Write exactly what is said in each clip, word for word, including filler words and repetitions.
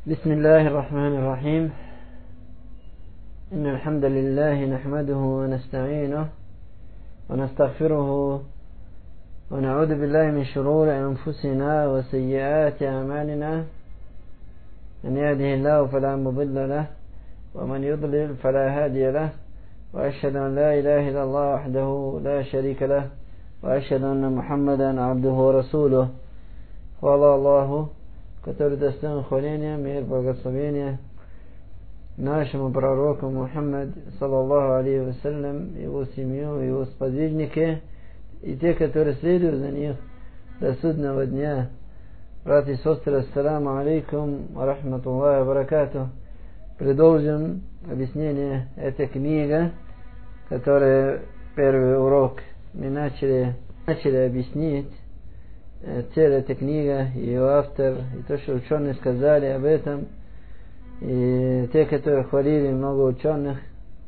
بسم الله الرحمن الرحيم. إن الحمد لله نحمده ونستعينه ونستغفره ونعوذ بالله من شرور أنفسنا وسيئات أعمالنا. من يهده الله فلا مضل له ومن يضلل فلا هادي له، وأشهد أن لا إله إلا الله وحده لا شريك له، وأشهد أن محمدا عبده ورسوله. Hvala Allahu, который достоин хваления, мир, благословения нашему пророку Мухаммад, саллаллаху алейхи вассалям, его семью, его сподвижники и те, которые следуют за них до судного дня. Братья и сестры, ассаламу алейкум ва рахматуллахи ва баракатух. Продолжим объяснение этой книги, которая первый урок мы начали, начали объяснить. Цель этой книги, ее автор, и то, что ученые сказали об этом, и те, которые хвалили много ученых.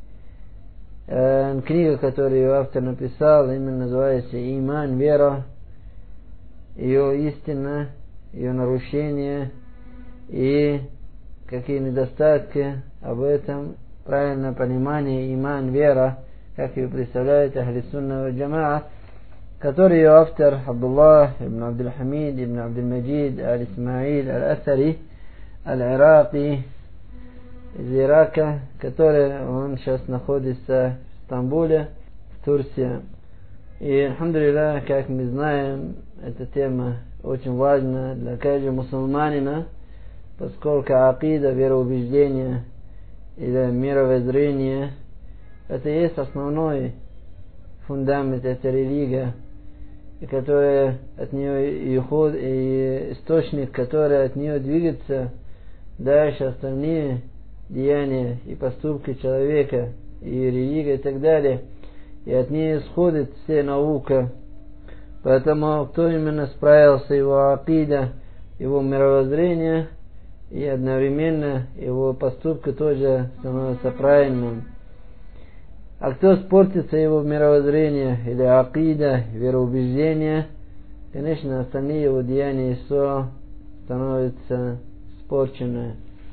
Э, книга, которую ее автор написал, именно называется «Иман, вера», ее истина, ее нарушения и какие недостатки об этом, правильное понимание иман, вера, как ее представляет Ахли Сунна ва Джамаа, который ее автор Абдуллах ибн Абдул-Хамид ибн Абдул-Маджид аль-Исмаиль аль-Асари аль-Ираки из Ирака, который он сейчас находится в Стамбуле, в Турции. И, алхамдулиллах, как мы знаем, эта тема очень важна для каждого мусульманина, поскольку акида, вероубеждение или мировоззрение, это и есть основной фундамент этой религии, и которая от нее и уход, и источник, который от нее двигается дальше остальные деяния и поступки человека, и религия и так далее, и от нее исходит все наука. Поэтому кто именно справился, его акида, его мировоззрение, и одновременно его поступки тоже становятся правильным. А кто спортится его мировоззрение или акида, вероубеждение, конечно, остальные его деяния и все становятся испорчены.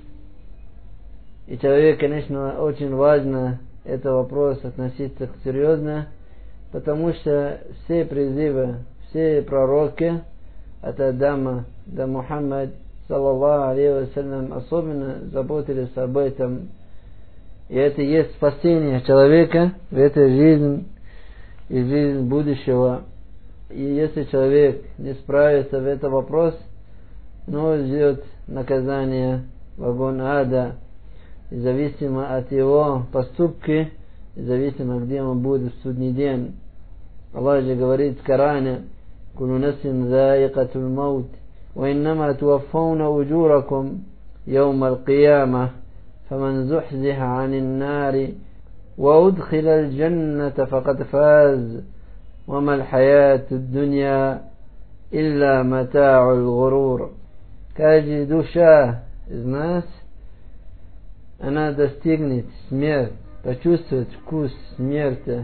И человек, конечно, очень важно этот вопрос относиться серьезно, потому что все призывы, все пророки от Адама до Мухаммада, саллаллаху алейхи вассалям, особенно заботились об этом. И это и есть спасение человека в этой жизни и жизнь будущего. И если человек не справится в этот вопрос, но ждет наказание в огонь ада, зависимо от его поступки, зависимо, где он будет в судный день. Аллах же говорит в Коране: «Кулу нафсин заикатул маут, ва иннама туаффауна уджуракум яума аль-кияма». فمن زحزح عن النار وأدخل الجنة فقد فاز وما الحياة الدنيا إلا متاع الغرور. Каждая душа из нас, она достигнет смерть, почувствует вкус смерти.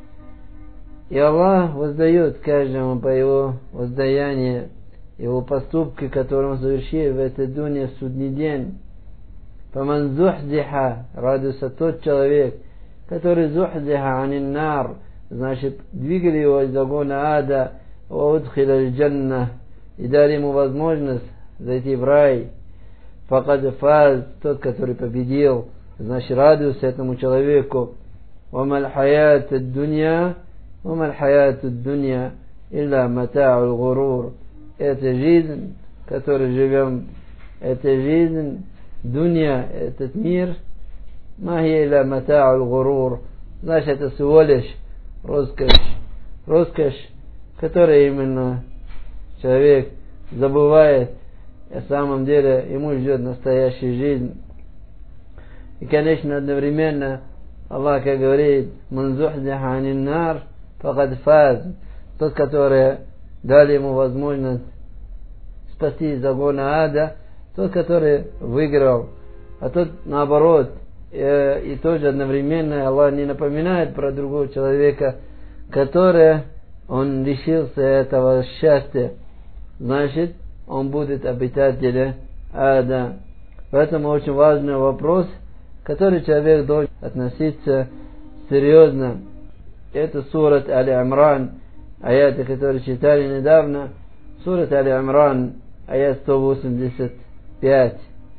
И Аллах воздает каждому по его воздаянию, его поступки, которые он совершил в этой дуне в судный день. فمن زحزح, радуется тот человек, который зухзиха анин нар, значит, двигали его из огня ада, ва удхиля аль-джанна, и дали ему возможность зайти в рай. Факад фаз, тот, который победил, значит, радуется этому человеку. Ва мал хаят ад-дунья, ва мал хаят ад-дунья илля мата'у аль-гурур. Это жизнь, в которой живем, это жизнь, Дунья, этот мир, махия иля мата'у аль-гурур, значит, это всего лишь роскошь, роскошь, которая именно человек забывает, и на самом деле ему ждет настоящая жизнь. И, конечно, одновременно Аллах, как говорит: «Ман зухзиха анин нар, факад фаз», тот, который дали ему возможность спасти из огня ада, тот, который выиграл, а тот наоборот. И, и тоже одновременно Аллах не напоминает про другого человека, который он лишился этого счастья. Значит, он будет обитателем ада. Поэтому очень важный вопрос, к который человек должен относиться серьезно. Это сурат Али-Имран, аяты, которые читали недавно. Сурат Али-Имран, аят сто восемьдесят пять.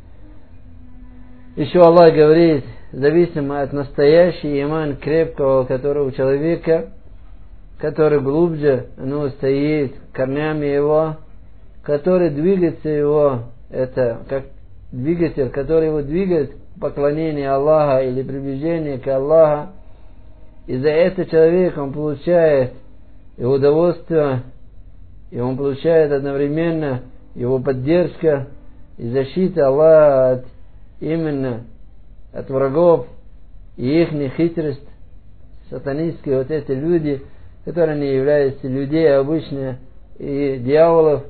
Еще Аллах говорит, зависимо от настоящего иман крепкого, который у человека, который глубже, ну, стоит корнями его, который двигается его, это как двигатель, который его двигает к поклонению Аллаха или приближение к Аллаху. И за это человек, он получает и удовольствие, и он получает одновременно его поддержка и защита Аллаха от, именно от врагов и их хитрость, сатанистские вот эти люди, которые не являются людей обычно и дьяволов.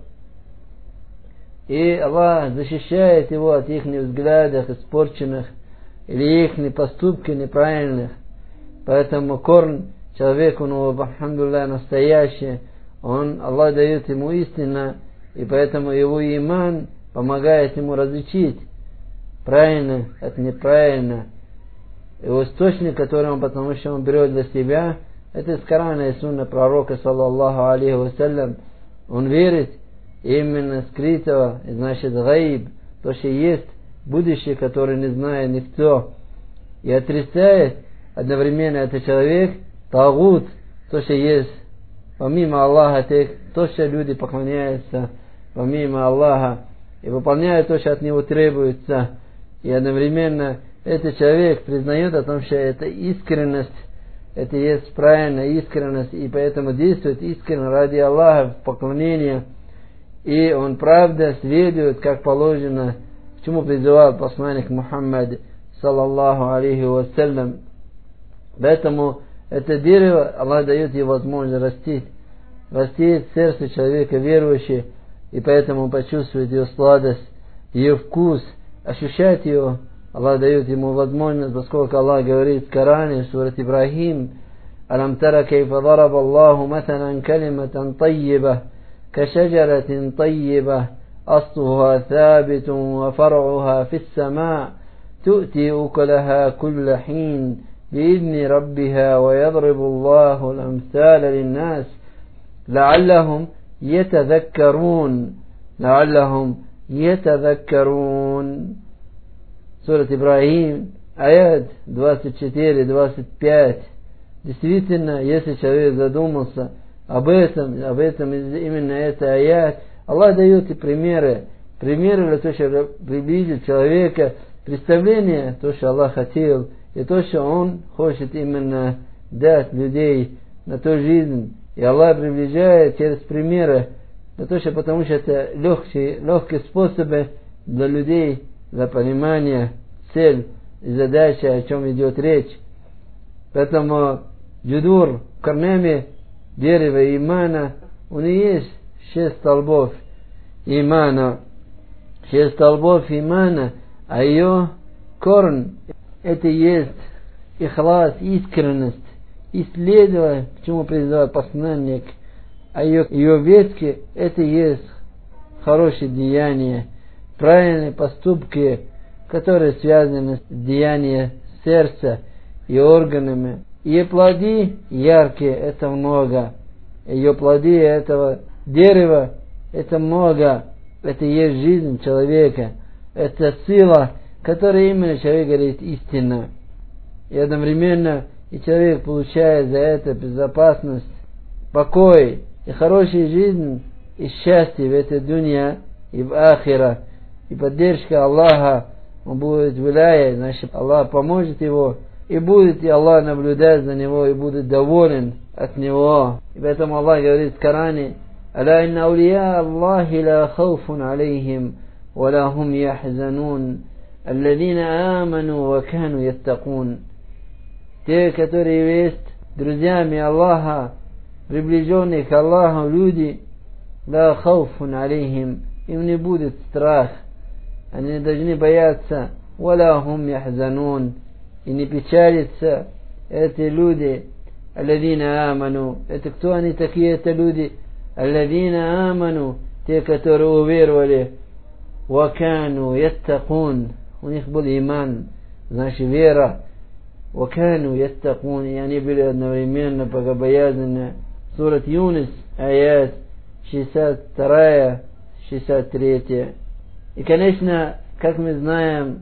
И Аллах защищает его от их взглядов испорченных или их поступки неправильных. Поэтому корн человеку, ну, алхамдулилlah, настоящий, он, Аллах дает ему истину, и поэтому его иман помогает ему различить правильно от неправильно. Его источник, который он, потому что он берет для себя, это из Корана и Сунна пророка, саллаллаху алейхи вассалям. Он верит именно скрытого, значит, гаиб, то, что есть будущее, которое не знает никто, и отрицает одновременно этот человек тагут, то, что есть помимо Аллаха, то, что люди поклоняются помимо Аллаха и выполняют то, что от него требуется. И одновременно этот человек признает о том, что это искренность, это есть правильная искренность, и поэтому действует искренне ради Аллаха в поклонении. И он правда следует, как положено, к чему призывал посланник Мухаммад, саллаллаху алейхи вассалям. Поэтому это дерево Аллах дает ей возможность расти, расти в сердце человека верующего, и поэтому почувствует ее сладость, ее вкус, ощущать ее. Аллах дает ему возможность, поскольку Аллах говорит в Коране, в суре Ибрахим: «Алам тара кейфа дараба Аллаху маталан калиматан таййиба, кашаджаратин таййиба, аслуха thабитун ва фар'уха фиссама, ту'ти укалаха кулла хин, بإذن ربها ويضرب الله الأمثال للناس لعلهم يتذكرون لعلهم يتذكرون». Сура Ибрахим, аят двадцать четыре двадцать пять. Действительно, если человек задумался об этом, об этом именно это аят, Аллах дает и примеры, примеры для того, чтобы приблизить человека, представление, то, что Аллах хотел, и то, что Он хочет именно дать людей на ту жизнь. И Аллах приближает через примеры, на то, что, потому что это легкие, легкие способы для людей, для понимания цель и задача, о чем идет речь. Поэтому джудур, корнями дерева имана, у него есть шесть столбов имана. Шесть столбов имана, а ее корн это есть ихлас, искренность, исследовать, к чему призывает посланник, а ее, ее ветки это есть хорошие деяния, правильные поступки, которые связаны с деянием сердца и органами. Ее плоды яркие, это много. Ее плоды этого дерева, это много. Это есть жизнь человека. Это сила, которая именно человек говорит истина. И одновременно и человек получает за это безопасность, покой и хорошую жизнь, и счастье в этой дуне и в ахира. И поддержка Аллаха, он будет виляя, значит Аллах поможет его, и будет и Аллах наблюдать за него, и будет доволен от него. И поэтому Аллах говорит в Коране: «Аля инна аулия Аллахи ла хауфун алейхим, ва ла хум яхзанун, алладина аману ва кану яттакун». Те, которые есть друзьями Аллаха, приближенные к Аллаху люди, ла хауфун алейхим, им не будет страх. Они не должны бояться, وَلَا هُمْ يَحْزَنُونَ, и не печалятся эти люди, الَّذِينَ آمَنُوا. Это кто они такие, это люди? الَّذِينَ آمَنُوا, те, которые уверовали, وَكَانُوا يَتَّقُونَ. У них был иман, значит вера. وَكَانُوا يَتَّقُونَ. И они были одновременно богобоязненны. Сурат Юнус, аят шестьдесят два шестьдесят три. И, конечно, как мы знаем,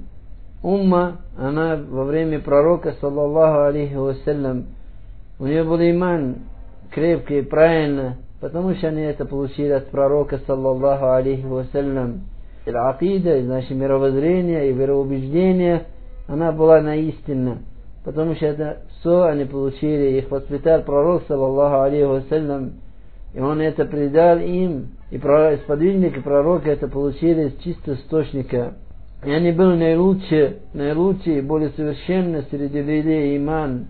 умма, она во время пророка, саллаллаху алейхи вассалям, у нее был иман крепкий и правильно, потому что они это получили от пророка, саллаллаху алейхи вассалям. И акида, значит, мировоззрение и вероубеждение, она была наистинна, потому что это все они получили, их воспитал пророк, саллаллаху алейхи вассалям, и он это предал им, и сподвижники пророка это получили из чистого источника. И они были наилучшие, наилучшие и более совершенные среди людей иман,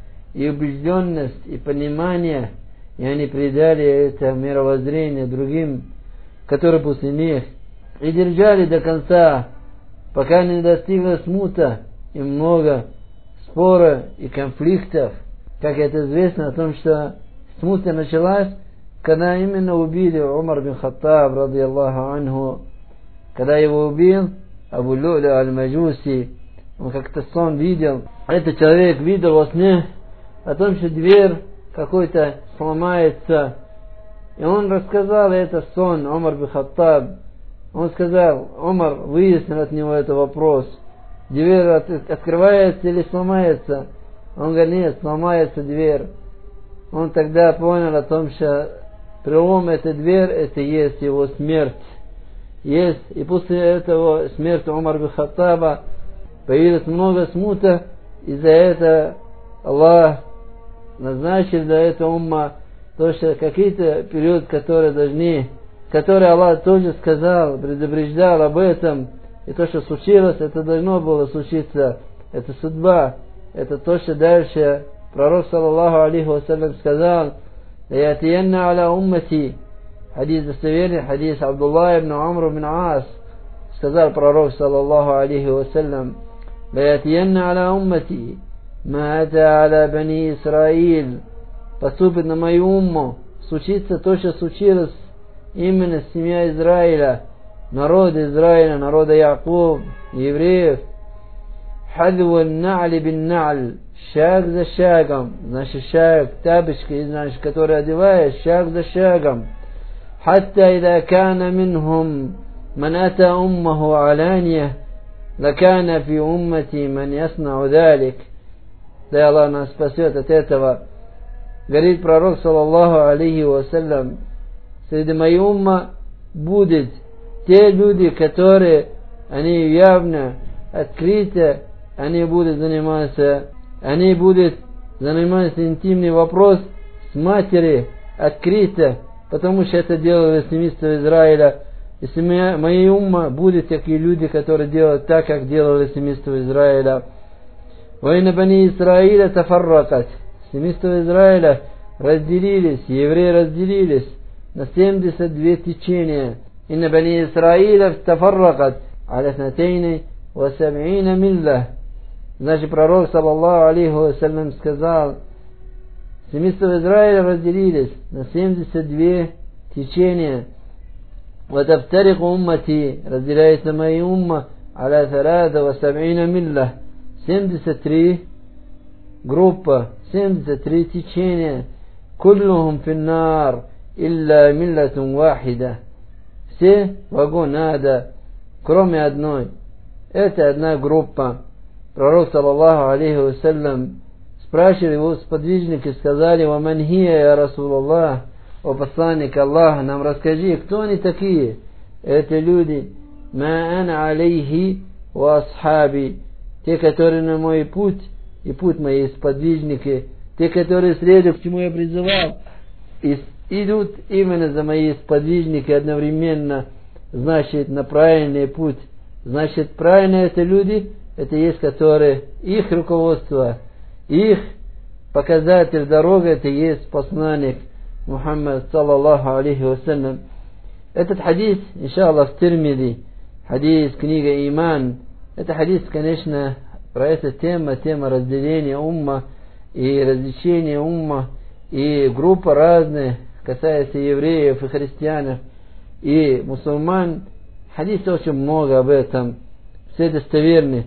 и убежденность, и понимание, и они предали это мировоззрение другим, которые после них, и держали до конца, пока не достигла смута, и много спора и конфликтов. Как это известно о том, что смута началась, когда именно убили Умар бин Хаттаб, ради Аллаху анху, когда его убил Абу Лю'ля аль-Маджуси. Он как-то сон видел. Этот человек видел во сне о том, что дверь какой-то сломается. И он рассказал этот сон Умар бин Хаттаб. Он сказал, Умар выяснил от него этот вопрос. Дверь от, открывается или сломается? Он говорит, нет, сломается дверь. Он тогда понял о том, что прелом этой двери, это есть его смерть. Есть. И после этого смерти Умар бин Хаттаба появилось много смута. Из-за этого Аллах назначил для этого умма то, что какие-то периоды, которые должны, которые Аллах тоже сказал, предупреждал об этом, и то, что случилось, это должно было случиться. Это судьба. Это то, что дальше пророк, саллаллаху алейхи вассалям, сказал, «Лаятиянна аля уммати». Хадис достоверный, хадис Абдулла ибн Амр бин Ас. Сказал пророк, саллаллаху алейхи вассалям, «Лаятиянна аля уммати, ма ата аля бани Исраиль». Поступит на мою умму, случится то, что случилось именно с семьей Израиля, народ Израиля, народа Якуб, евреев. «Хадву на'ли бин на'ль». Шаг за шагом, значит шаг, тапочки, значит, которые одеваешь, шаг за шагом. حتى إذا كان منهم من أتى أمه علانية لكان في أمتي من يصنع ذلك. Да Аллах нас спасет от этого. Говорит пророк, саллаллаху алейхи вассалям, среди моей умма будут те люди, которые, они явно, открыто, они будут заниматься, они будут заниматься интимный вопрос с матерью, открыто, потому что это делали семейство Израиля. Если мои умма будут такие люди, которые делают так, как делали семейство Израиля. «Вайна бани Исраиля тафарракат». Семейство Израиля разделились, евреи разделились на семьдесят два течения. «Инна бани Исраиля тафарракат аля снатейни ва саб'ина милля». Значит, пророк, саллаллаху алейхи вассалям, сказал, семейство Израиля разделились на семьдесят два течения. «Ватафтарику уммати», разделяется моя умма, аля салата ва саб'ина милля, семьдесят три группа, семьдесят три течения. «Куллухум финнар, илля миллатун вахида». Все в огонь надо, кроме одной. Это одна группа. Пророк, саллаллаху алейхи вассалям, спрашивали его сподвижники, сказали, «Ва ман хия, я Расулаллах», о посланник Аллаха, нам расскажи, кто они такие? Это люди, «Ма ана алейхи ва асхаби», те, которые на мой путь, и путь мои сподвижники, те, которые следуют, к чему я призывал, и идут именно за мои сподвижники одновременно, значит, на правильный путь. Значит, правильные это люди, это есть, которые, их руководство, их показатель дорога, это есть посланник Мухаммад, саллаллаху алейхи вассалям. Этот хадис, иншаллах, в Тирмизи, хадис, книга Иман. Это хадис, конечно, про эту тему, тема разделения умма и различения умма, и группа разные, касается евреев и христиан, и мусульман. Хадисов очень много об этом, все достоверны.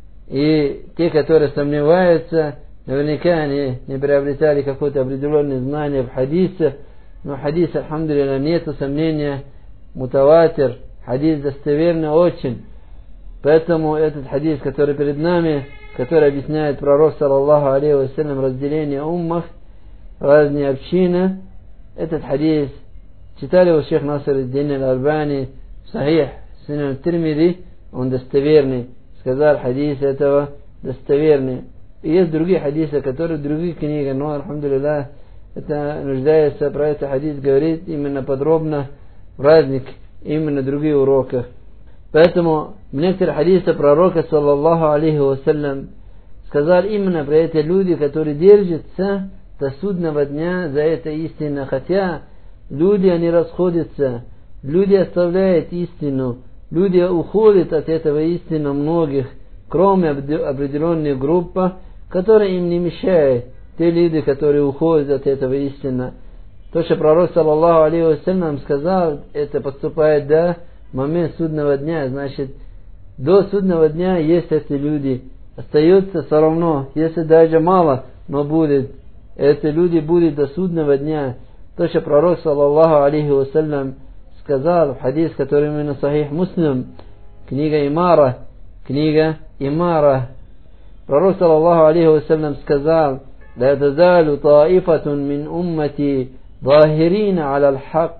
И те, которые сомневаются, наверняка они не приобретали какое-то определенное знание в хадисе, но хадис, альхамдулилля, нет сомнения, мутаватир, хадис достоверный очень. Поэтому этот хадис, который перед нами, который объясняет пророк, саллаллаху алейхи вассалям, разделение уммах, разные общины, этот хадис читали у шейх Насир-ад-Дин аль-Альбани, сахих, Сунан Тирмизи, он достоверный. Сказал, хадис этого достоверный. И есть другие хадисы, которые в других книгах, но, альхамдулилля, это нуждается, про этот хадис говорит именно подробно в разных, именно других уроках. Поэтому в некоторых хадисах пророка, саллаллаху алейхи вассалям, сказал именно про эти люди, которые держатся до судного дня за это истину. Хотя люди, они расходятся, люди оставляют истину, люди уходят от этого истины многих, кроме определенной группы, которая им не мешает. Те люди, которые уходят от этого истины. То, что пророк, саллаллаху алейхи вассалям, сказал, это подступает до момента судного дня. Значит, до судного дня есть эти люди. Остается все равно, если даже мало, но будет. Эти люди будут до судного дня. То, что пророк, саллаллаху алейхи вассалям, сказал в хадис, который именно сахих Муслим, книга Имара, книга Имара. Пророк, саллаллаху алейхи вассалям, сказал: لا تزال طائفة من أمتي ظاهرين على الحق.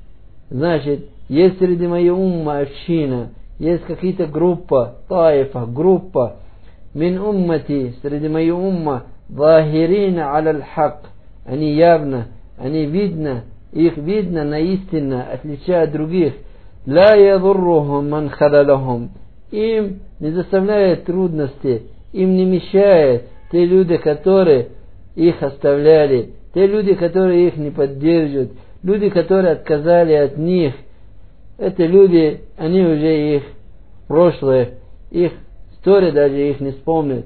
Значит, есть среди моей уммы община, есть какие-то группа, таифа, группа, мин уммати, среди моей уммы, ظاهرين على الحق. Они явно, они видно, их видно на истинно, отличая от других. لا يضرهم من خذلهم. Им не заставляет трудности, им не мешает те люди, которые их оставляли, те люди, которые их не поддерживают, люди, которые отказали от них. Эти люди, они уже их прошлое, их история даже их не вспомнят.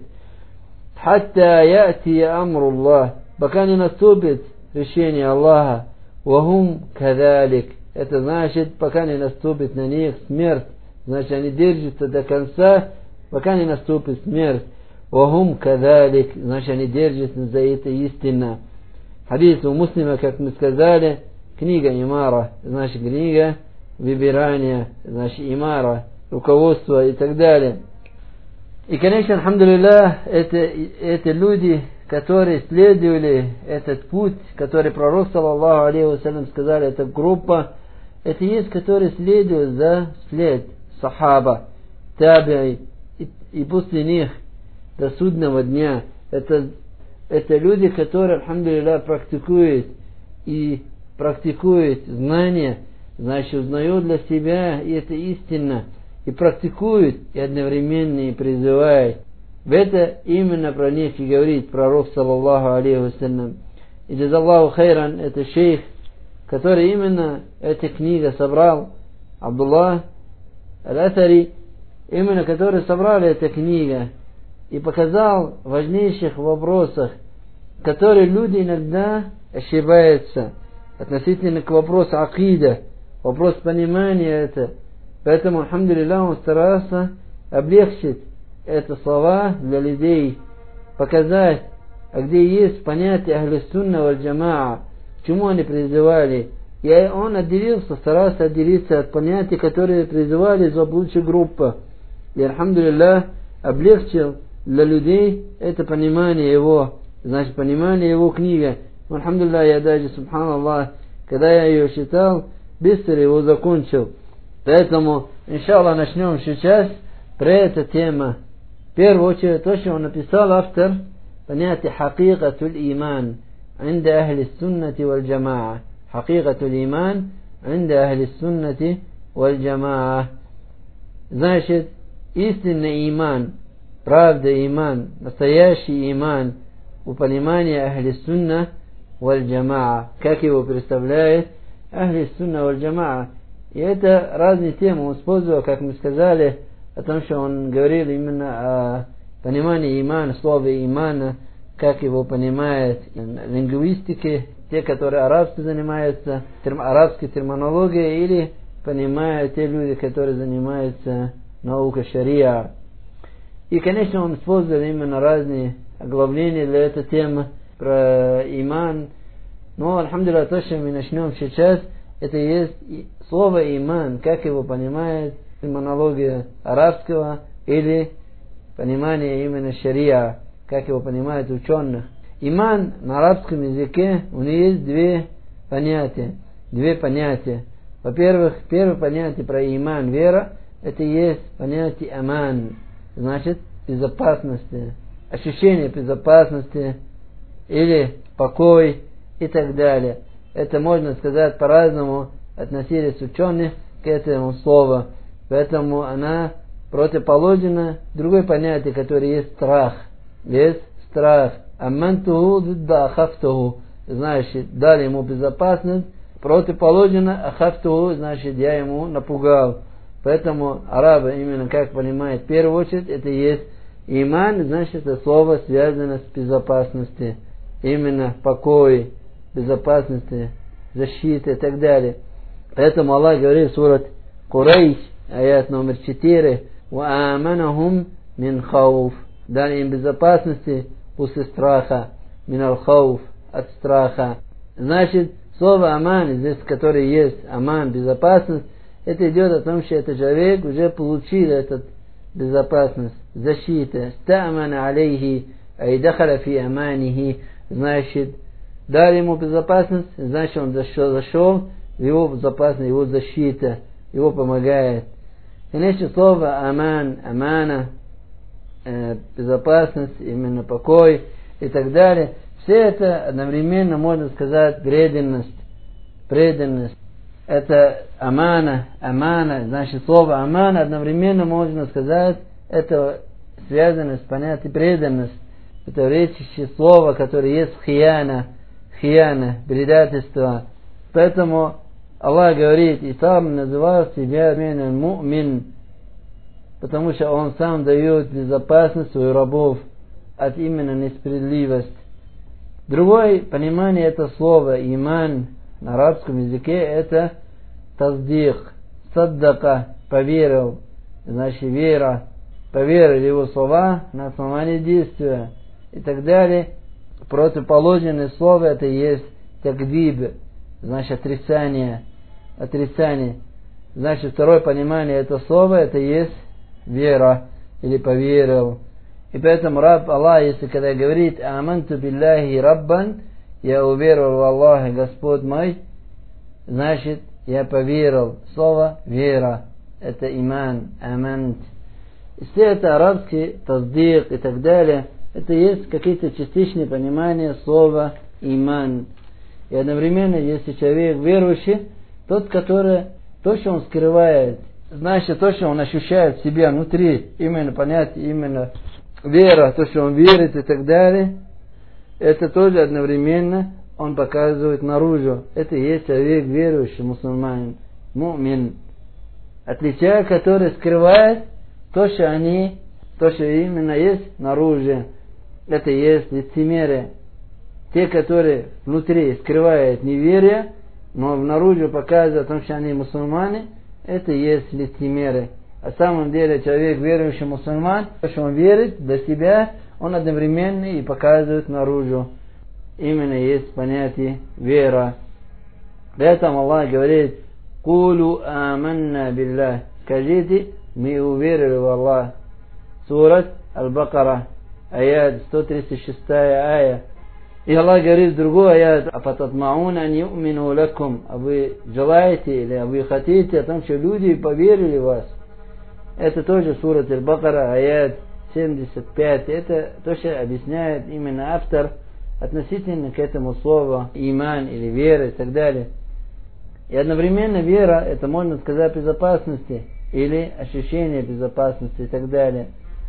Хатта яти амруллах, пока не наступит решение Аллаха. Вахум кадалик, это значит, пока не наступит на них смерть. Значит, они держатся до конца, пока не наступит смерть. Вахум кадалик, значит, они держатся за это истинно. Хадис у Муслима, как мы сказали, книга Имара, значит, книга выбирания, значит, Имара, руководство и так далее. И, конечно, альхамдулилля, это, это люди, которые следовали этот путь, который пророк, саллаллаху алейхи вассалям, сказали, это группа, это есть, которые следуют за след сахаба, таби'i, и, и после них до судного дня. Это, это люди, которые, альхамдулилля, практикуют и практикуют знания, значит, узнают для себя, и это истинно, и практикуют, и одновременно и призывают. В это именно про них и говорит пророк, саллаллаху алейхи вассалям. И джазаллаху хайран, это шейх, который именно эта книга собрал, Абдуллах аль-Атари, именно который собрал эту книгу и показал в важнейших вопросах, которые люди иногда ошибаются относительно к вопросу акида, вопрос понимания это. Поэтому, альхамдулилля, он старался облегчить это слова для людей, показать, а где есть понятие ахлис-сунна валь-джамаа, к чему они призывали. И он отделился, старался отделиться от понятий, которые призывали заблудшую группу. И, альхамдулилля, облегчил для людей это понимание его, значит, понимание его книги. Альхамдулилля, я даже, субханаллах, когда я ее читал, быстро его закончил. Поэтому, иншаллах, начнем сейчас про эту тему. В первую очередь, то, что он написал, автор, понятие хакикатуль иман, عند أهل السنة والجماعة. حقيقة الإيمان عند أهل السنة والجماعة. Значит, истинный иман, правда иман, настоящий иман у понимания ахли сунна валь джамаа, как его представляет ахли сунна валь джамаа. И это разные темы он использовал, как мы сказали, о том, что он говорил именно о понимании имана, слова имана, как его понимает лингвистики, те, которые арабски занимаются, терм, арабской терминологией или понимают те люди, которые занимаются наукой шариа. И, конечно, он использовал именно разные оглавления для этой темы про иман. Но, альхамдулилlah, то, что мы начнем сейчас, это и есть слово иман, как его понимает терминология арабского или понимание именно шариа, как его понимают ученых. Иман на арабском языке, у него есть две понятия. Две понятия. Во-первых, первое понятие про иман, вера, это есть понятие аман, значит безопасности, ощущение безопасности или покой и так далее. Это можно сказать по-разному, относились ученые к этому слову. Поэтому она противоположна другое понятие, которое есть страх. Есть страх. Амантуху дидда ахафтуху. Значит, дали ему безопасность. Противоположно ахафтуху, значит, я ему напугал. Поэтому арабы именно как понимают, в первую очередь, это есть иман, значит, это слово связано с безопасностью. Именно покой, безопасности, защиты и так далее. Поэтому Аллах говорит в сурат Курайш, аят номер четыре, وَآمَنَهُمْ مِنْ خَوْفٍ. Дали им безопасности после страха, мин аль-хауф, от страха. Значит, слово аман, здесь, которое есть аман, безопасность, это идет о том, что этот человек уже получил эту безопасность, защиту. Стамана алейхи, айдахаля фи аманихи. Значит, дали ему безопасность, значит, он зашел, зашел в его безопасность, его защита, его помогает. Конечно, слово аман, амана, э, безопасность, именно покой и так далее. Все это одновременно можно сказать преданность. Преданность. Это амана, амана, значит слово амана одновременно можно сказать, это связано с понятием преданность. Это речащее слово, которое есть хияна, хияна, предательство. Поэтому Аллах говорит, и сам называл себя му'мин, потому что он сам дает безопасность своих рабов от именно несправедливости. Другое понимание этого слова иман на арабском языке это таздих, саддака, поверил, значит вера, поверил его слова на основании действия и так далее. Противоположное слово это есть такдиб, значит отрицание, отрицание. Значит второе понимание этого слова это есть вера или поверил. И поэтому раб Аллах, если когда говорит аманту билляхи раббан, я уверовал в Аллаха, Господь мой, значит я поверил. Слово вера это иман, амант. Если это арабский таздик и так далее, это есть какие-то частичные понимания слова иман. И одновременно, если человек верующий, тот, который то, что он скрывает, значит то, что он ощущает в себе внутри, именно понятие, именно вера, то, что он верит и так далее, это тоже одновременно он показывает наружу. Это и есть человек верующий, мусульманин, му'мин. Отличие, который скрывает то, что они, то, что именно есть наружу. Это и есть лицемерие. Те, которые внутри скрывают неверие, но наружу показывают о том, что они мусульмане, это и есть лицемерие. А на самом деле человек, верующий мусульман, то, что он верит для себя, он одновременно и показывает наружу. Именно есть понятие вера. Поэтому Аллах говорит, «Кулу аманна биллах». Скажите, мы уверили в Аллах. Сурат Аль-Бакара, аят сто тридцать шестая ая. И Аллах говорит в другой аят, «Афататмауна ан ю'мину лакум». А вы желаете или вы хотите о том, что люди поверили в вас. Это тоже сурат Аль-Бакара, аят семьдесят пять. Это то, что объясняет именно автор относительно к этому слову иман или вера и так далее. И одновременно вера, это можно сказать безопасности или ощущение безопасности и так далее.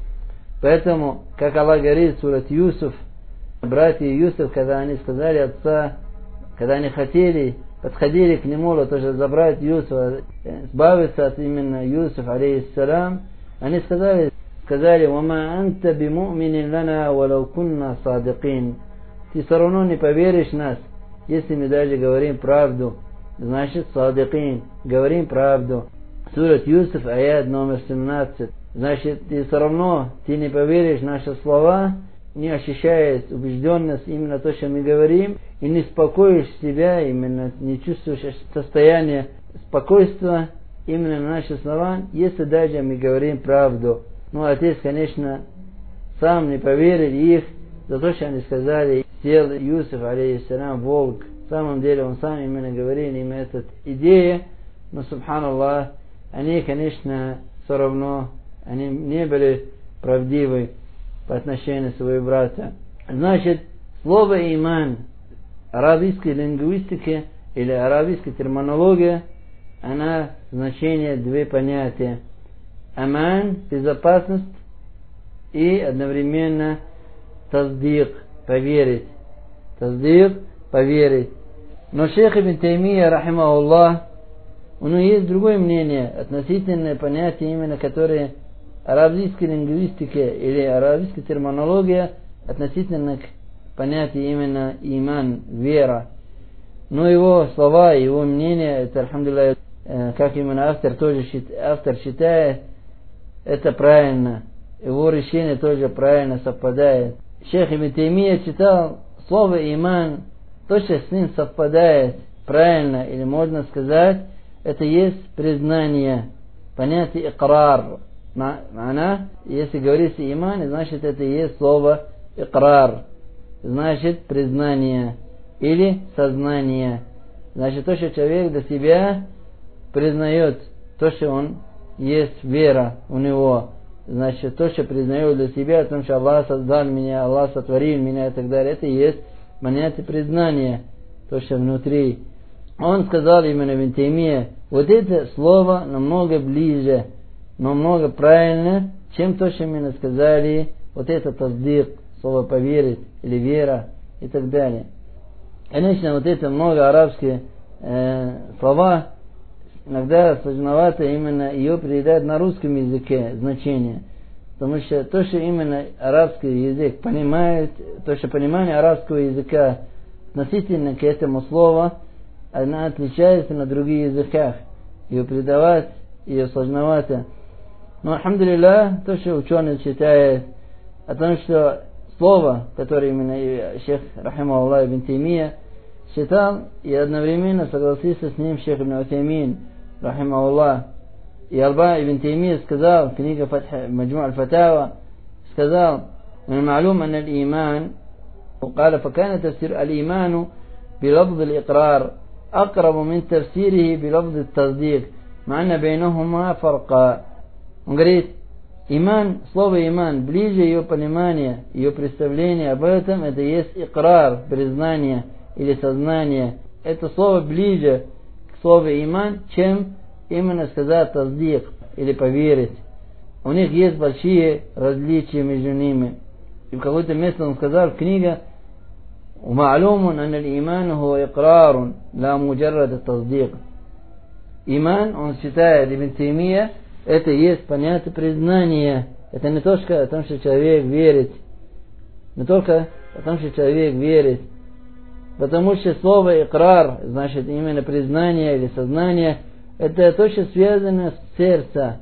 Поэтому, как Аллах говорит в сурат Юсуф, братья Юсуф, когда они сказали отца, когда они хотели, подходили к нему, для того, чтобы забрать Юсуфа, избавиться от именно Юсуф, алейхиссалям, они сказали, сказали, «Вама анта биму'минин лана, валау кунна садикин». Ты все равно не поверишь нас, если мы даже говорим правду. значит садикин, говорим правду. Сурат Юсуф, аят номер семнадцать. Значит, ты все равно, ты не поверишь в наши слова, не ощущаешь убежденность именно то, что мы говорим, и не успокоишь себя, именно не чувствуешь состояние спокойствия именно на наши слова, если даже мы говорим правду. Ну, отец, конечно, сам не поверил их за то, что они сказали, сел Юсуф, алейхиссалям, волк. В самом деле он сам именно говорил им эту идею, но, субханаллах, они, конечно, все равно, они не были правдивы по отношению к своему брату. Значит, слово «иман» арабской лингвистики или арабской терминологии, она значение две понятия. Аман – безопасность, и одновременно таздик – поверить. Таздик – поверить. Но шейх Ибн Таймия, рахимахуллах, у него есть другое мнение относительно понятия, именно которое арабской лингвистики или арабской терминологии относительно к понятию именно иман, вера. Но его слова, его мнение, это, альхамдулиллах, как именно автор тоже автор считает, это правильно. Его решение тоже правильно совпадает. Шейх Ибн Таймия читал слово иман, то, что с ним совпадает правильно, или можно сказать, это есть признание, понятие икрар. Она, если говорится иман, значит это и есть слово икрар, значит признание или сознание. Значит то, что человек для себя признает, то, что он есть вера у него. Значит то, что признает для себя, о том, что Аллах создал меня, Аллах сотворил меня и так далее, это и есть понятие признания, то, что внутри. Он сказал именно Ибн Таймия, вот это слово намного ближе, намного правильно, чем то, что мы сказали, вот это таздик, слово поверить, или вера, и так далее. Конечно, вот это много арабские э, слова, иногда сложновато именно ее передать на русском языке значение. Потому что то, что именно арабский язык понимает, то, что понимание арабского языка относительно к этому слову, она отличается на других языках. Ее передавать, ее сложновато. Но, альхамдулиллах, то, что ученый считает о том, что слово, которое именно шейх, рахимахуллах, Ибн Таймия считал, и одновременно согласился с ним шейх Ибн Утаймин, рахимахуллах. И Алба Ибн Таймия сказал, книга Маджму аль-Фатава, сказал, من المعلوم أن الإيمان وقال فكان تفسير الإيمان بلفظ الإقرار أقرب من تفسيره بلفظ التصديق مع أن بينهما فرقا. Он говорит, иман, слово иман, ближе ее понимание, ее представление об этом, это есть икрар, признание или сознание. Это слово ближе к слову иман, чем именно сказать таздик или поверить. У них есть большие различия между ними. И в какое-то место он сказал в книге, ومعلوم أن الإيمان هو إقرار لا مجرد التصديق. Иман, он считает, Ибн Таймия, это есть понятие признания. Это не только о том, что человек верит. Не только о том, что человек верит. Потому что слово икрар, значит именно признание или сознание, это то, что связано с сердцем.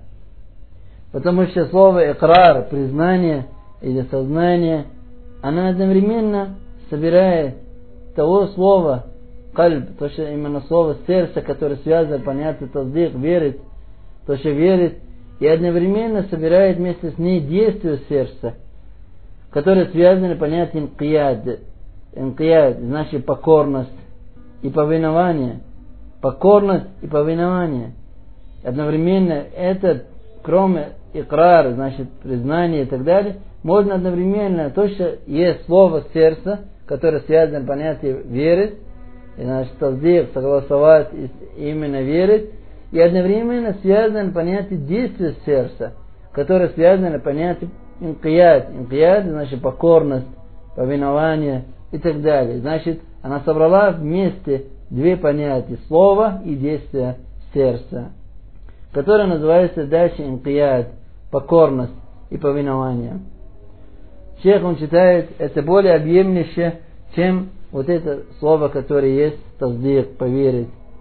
Потому что слово икрар, признание или сознание, оно одновременно собирает того слова кальб, то, что именно слово сердце, которое связано, понятие таздик, верит, то, что верит, и одновременно собирает вместе с ней действие сердца, которое связано, понятие инкияд. Инкияд, значит покорность и повинование. Покорность и повинование. Одновременно это, кроме икрара, значит признание и так далее, можно одновременно то, что есть слово сердца, которое связано понятие верить, и значит таздик, согласовать именно верить, и одновременно связано понятие действия сердца, которое связано понятие инкияд. Инкияд значит покорность, повинование и так далее. Значит, она собрала вместе две понятия, слово и действие сердца, которое называется дальше инкияд, покорность и повинование. Шейх, он считает, это более объемлюще, чем вот это слово, которое есть таздик, поверить.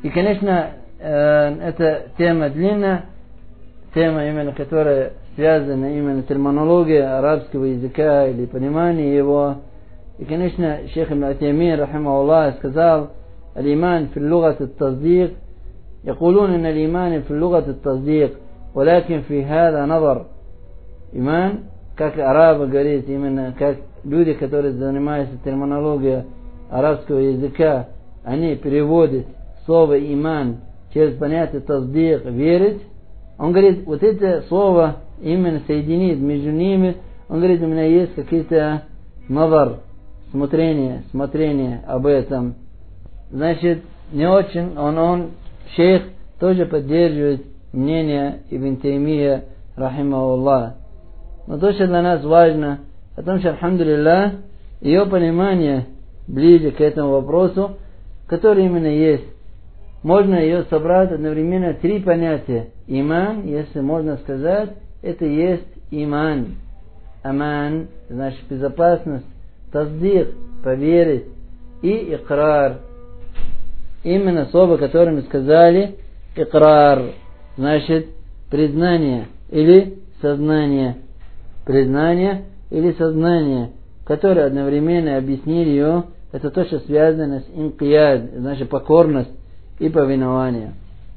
И, конечно, эта тема длинная, тема, именно которая связана именно с терминологией арабского языка или пониманием его. И, конечно, шейх Ибн Утаймин, рахимахуллах, сказал: الإيمان في اللغة التصديق. يقولون أن الإيمان في اللغة التصديق ولكن في هذا نظر. Иман, как арабы говорят, именно как люди, которые занимаются терминологией арабского языка, они переводят слово иман через понятие таздик, верить. Он говорит, вот это слово именно соединит между ними. Он говорит, у меня есть какие-то назар, смотрение, смотрение об этом. Значит, не очень, он, он, шейх, тоже поддерживает мнение Ибн Таймия, рахимахуллах. Но то, что для нас важно, потому что, альхамдулиллах, ее понимание ближе к этому вопросу, который именно есть. Можно ее собрать одновременно три понятия. Иман, если можно сказать, это есть иман. Аман, значит безопасность. Таздик, поверить. И икрар. Именно слово, которое мы сказали, икрар, значит признание или сознание. Признание или сознание, которое одновременно объяснили ее, это то, что связано с инкияд, значит покорность и повинование.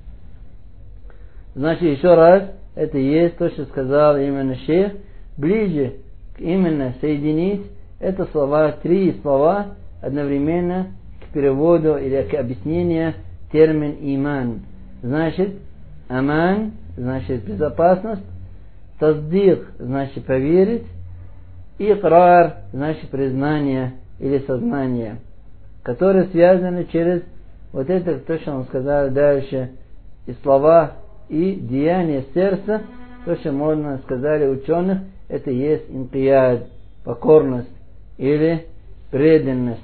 Значит, еще раз, это есть то, что сказал именно шейх, ближе именно соединить это слова, три слова одновременно к переводу или к объяснению термин иман. Значит, аман, значит безопасность, таздик, значит поверить, икрар, значит признание или сознание, которые связаны через вот это, то, что он сказал дальше, и слова, и деяния сердца, то, что можно сказать ученых, это есть инкияд, покорность, или преданность,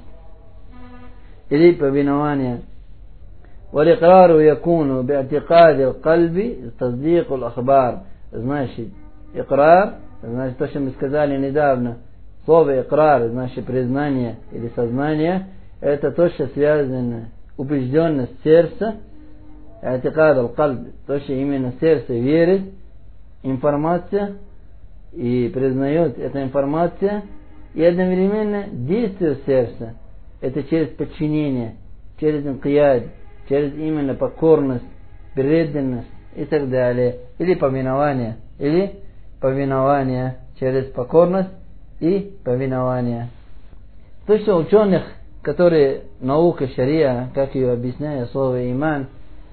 или повинование. والإقرار يكون باعتقاد القلب تصديق الأخبار. Значит, икрар, значит, то, что мы сказали недавно, слово икрар, значит, признание или сознание, это то, что связано, убежденность сердца, и'тикад аль-кальб, то, что именно сердце верит, информация, и признает эту информацию, и одновременно действие сердца, это через подчинение, через инкияд, через именно покорность, преданность и так далее, или повинование, или повинование через покорность и повинование. То, что ученых, которые наука шария, как ее объясняет слово иман,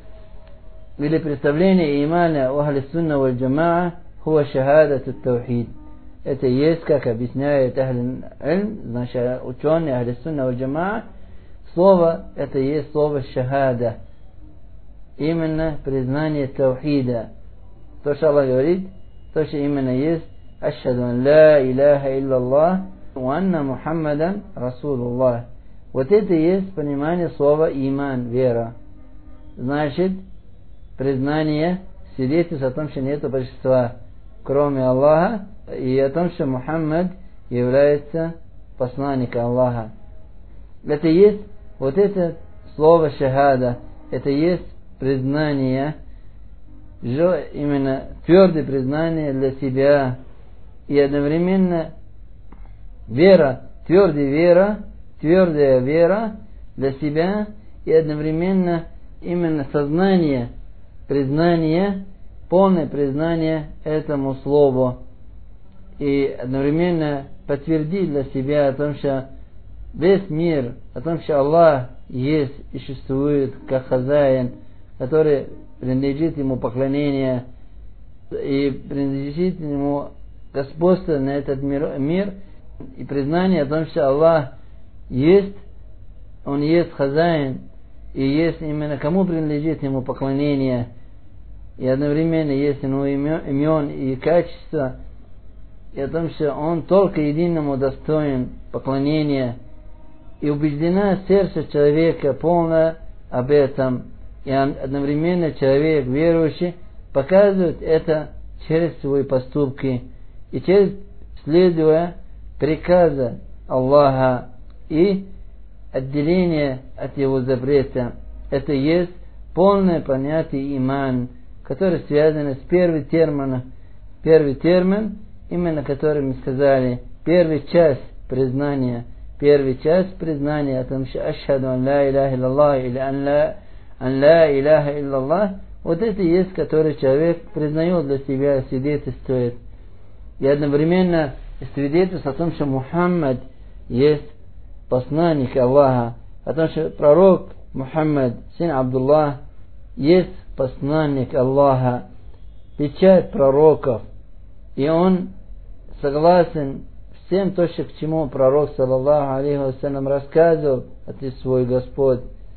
или представление имана у ахли сунна валь джамаа, хуа шахадат ат-таухид. Это есть, как объясняет ахли илм, значит ученые ахли сунна валь джамаа, слово это есть слово шахада. Именно признание таухида. То, что Аллах говорит, то, что именно есть ашхаду ан ла иляха илляллах ва анна Мухаммадан Расулуллах. Вот это есть понимание слова иман, вера. Значит, признание, свидетельство о том, что нет божества, кроме Аллаха, и о том, что Мухаммад является посланником Аллаха. Это есть вот это слово шахада, это есть признание, именно твердое признание для себя, и одновременно вера, твердая вера, твердая вера для себя, и одновременно именно сознание, признание, полное признание этому слову, и одновременно подтвердить для себя о том, что весь мир, о том, что Аллах есть и существует как хозяин, который принадлежит ему поклонение и принадлежит ему господство на этот мир, мир, и признание о том, что Аллах есть, Он есть хозяин, и есть именно кому принадлежит ему поклонение, и одновременно есть ему имен и качества, и о том, что Он только единому достоин поклонения, и убеждена сердце человека полно об этом, и одновременно человек верующий показывает это через свои поступки и через следуя приказа Аллаха и отделение от его запрета. Это есть полное понятие иман, которое связано с первым термином, первый термин, именно который мы сказали, первый час признания, первый час признания о том, что ашхаду ан ла иляха илляллах или ан ла, ан ла иляха илляллах, вот это есть, который человек признает для себя, свидетельствует. И одновременно свидетельствует о том, что Мухаммад есть посланник Аллаха, о том, что пророк Мухаммад, сын Абдуллах, есть посланник Аллаха, печать пророков, и он согласен всем то, что к чему пророк, саллаллаху алейхи вассалям, рассказывал от свой Господь,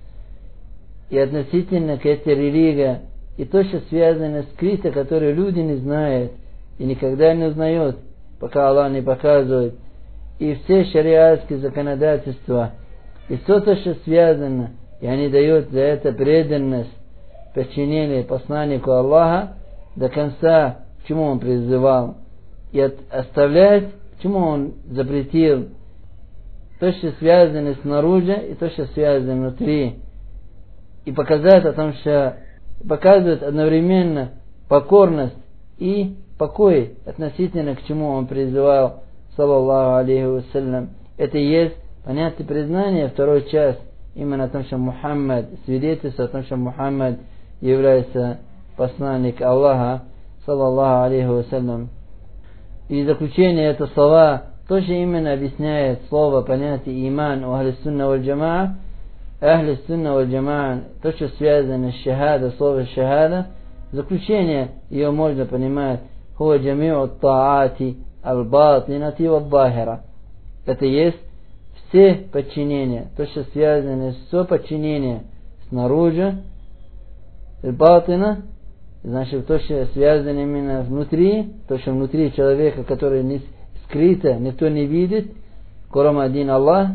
и относительно к этой религии, и то, что связано скрыто, которое люди не знают, и никогда не узнают, пока Аллах не показывает, и все шариатские законодательства, и все то, что связано, и они дают за это преданность, подчинение посланнику Аллаха до конца, к чему он призывал, и от, оставлять, к чему он запретил, то, что связано снаружи, и то, что связано внутри, и показать о том, что показывает одновременно покорность и покой относительно к чему он призывал, саллаллаху алейхи вассалям. Это и есть понятие признания, второй час, именно о том, что Мухаммад, свидетельство о том, что Мухаммад является посланник Аллаха, саллаллаху алейхи вассалям. И заключение это слова тоже именно объясняет слово, понятие иман у ахли сунна валь джамаа. Ахли сунна валь джамаа, то, что связано с шахада, слово шахада, заключение ее можно понимать, хуа джамиу таати аль-батинати валь-захира. Это есть все подчинения, то, что связано с все подчинение снаружи, аль-батина, значит, то, что связано именно внутри, то, что внутри человека, который не скрыто, никто не видит, кроме один Аллах,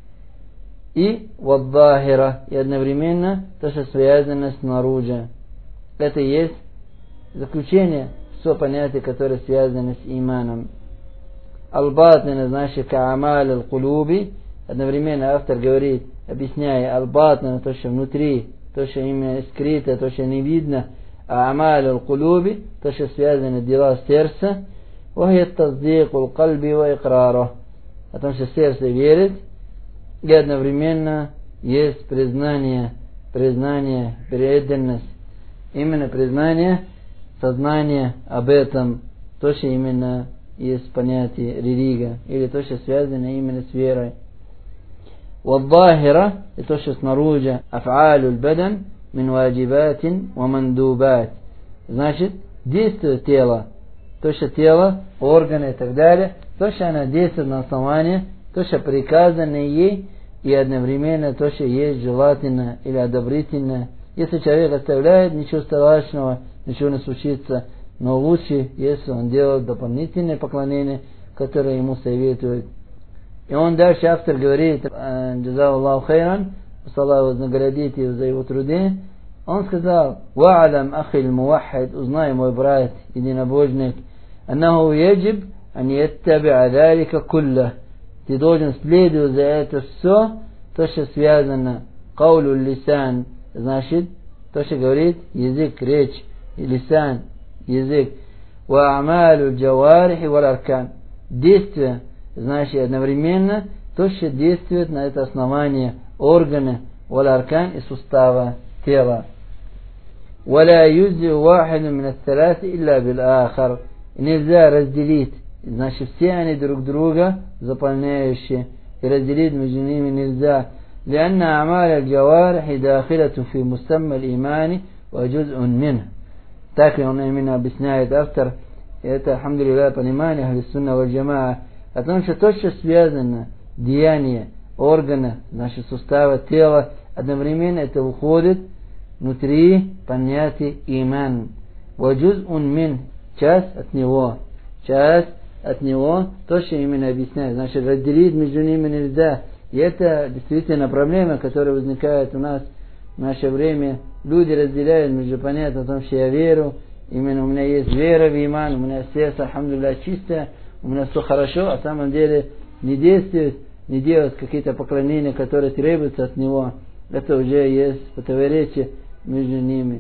и ваддахира, и одновременно то, что связано снаружи. Это и есть заключение, все понятие, которое связано с иманом. Аль-батина, значит, ка'амаль аль-кулуби, одновременно автор говорит, объясняя, аль-батина, то, что внутри, то, что именно скрыто, то, что не видно, а амаль аль-кулуби, то, что связано с дела сердца, вахи таздик аль-кальби ва икрара, о том, что сердце верит, и одновременно есть признание, признание, преданность, именно признание, сознание об этом, то, что именно есть понятие религия, или то, что связано именно с верой. Ваддахира, и то, что снаружи, аф'алю аль-бадан, мин ваджибатин ва мандубат. Значит, действует тело, то, что тело, органы и так далее, то, что она действует на основании, то, что приказано ей, и одновременно то, что есть желательно или одобрительно. Если человек оставляет, ничего страшного, ничего не случится, но лучше, если он делает дополнительные поклонения, которые ему советуют. И он дальше, автор говорит, джазаллаху хайран, Аллах вознаградит его за его труды, он сказал, «Ва'алам ахиль мувахид», узнай, мой брат, единобожник, «Аннаху яджиб, ан яттаби'a залика кулля». Ты должен следовать за это все, то, что связано, каулю лисан, значит, то, что говорит язык, речь, лисан, язык, ва амалю джаварихи вал аркан, действие, значит, одновременно то, что действует на это основание органы, вал аркан и сустава тела. Валя юзи вахиду мин ас-саласи илля бил ахар, нельзя разделить, значит, все они друг друга заполняющие, и разделить между ними нельзя. لأن أعمال الجوارح داخلة في مسمى الإيمان وجزء منه. Так он именно объясняет автор, и это, алхамдулилля, понимание ахли сунна валь джамаа, о том, что то, что связано, деяние, органы, наши суставы, тела, одновременно это выходит внутри понятия иман. Ваджузун мин, часть от него, часть от него, то, что именно объясняет. Значит, разделить между ними нельзя. И это действительно проблема, которая возникает у нас в наше время. Люди разделяют между понятием о том, что я верю, именно у меня есть вера в иман, у меня сердце, алхамдулилля, чистое, у меня все хорошо, а на самом деле не действует, не делает какие-то поклонения, которые требуются от него. Это уже есть противоречие между ними.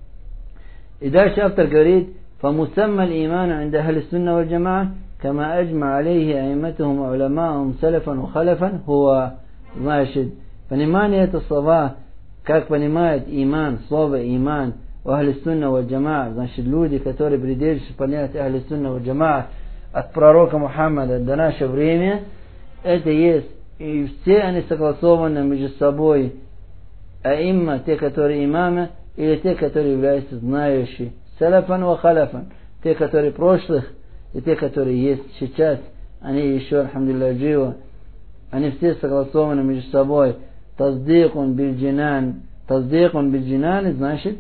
И дальше автор говорит: فمسمى الإيمان عند أهل السنة والجماعة كما أجمع عليه أئمتهم وعلماءهم سلفا وخلفا هو. Значит, понимание это слова, как понимает иман, слово иман, у Ахли Сунна валь Джамаа, значит, люди, которые придерживаются понятия Ахли Сунна валь Джамаа от пророка Мухаммада до нашего времени, это есть, и все они согласованы между собой, аимма, те, которые имамы, или те, которые являются знающие, салафан ва халафан, те, которые прошлых, и те, которые есть сейчас, они еще, альхамдулилля, живы, они все согласованы между собой. Таздикун биль-джинан, таздикун биль-джинан, значит,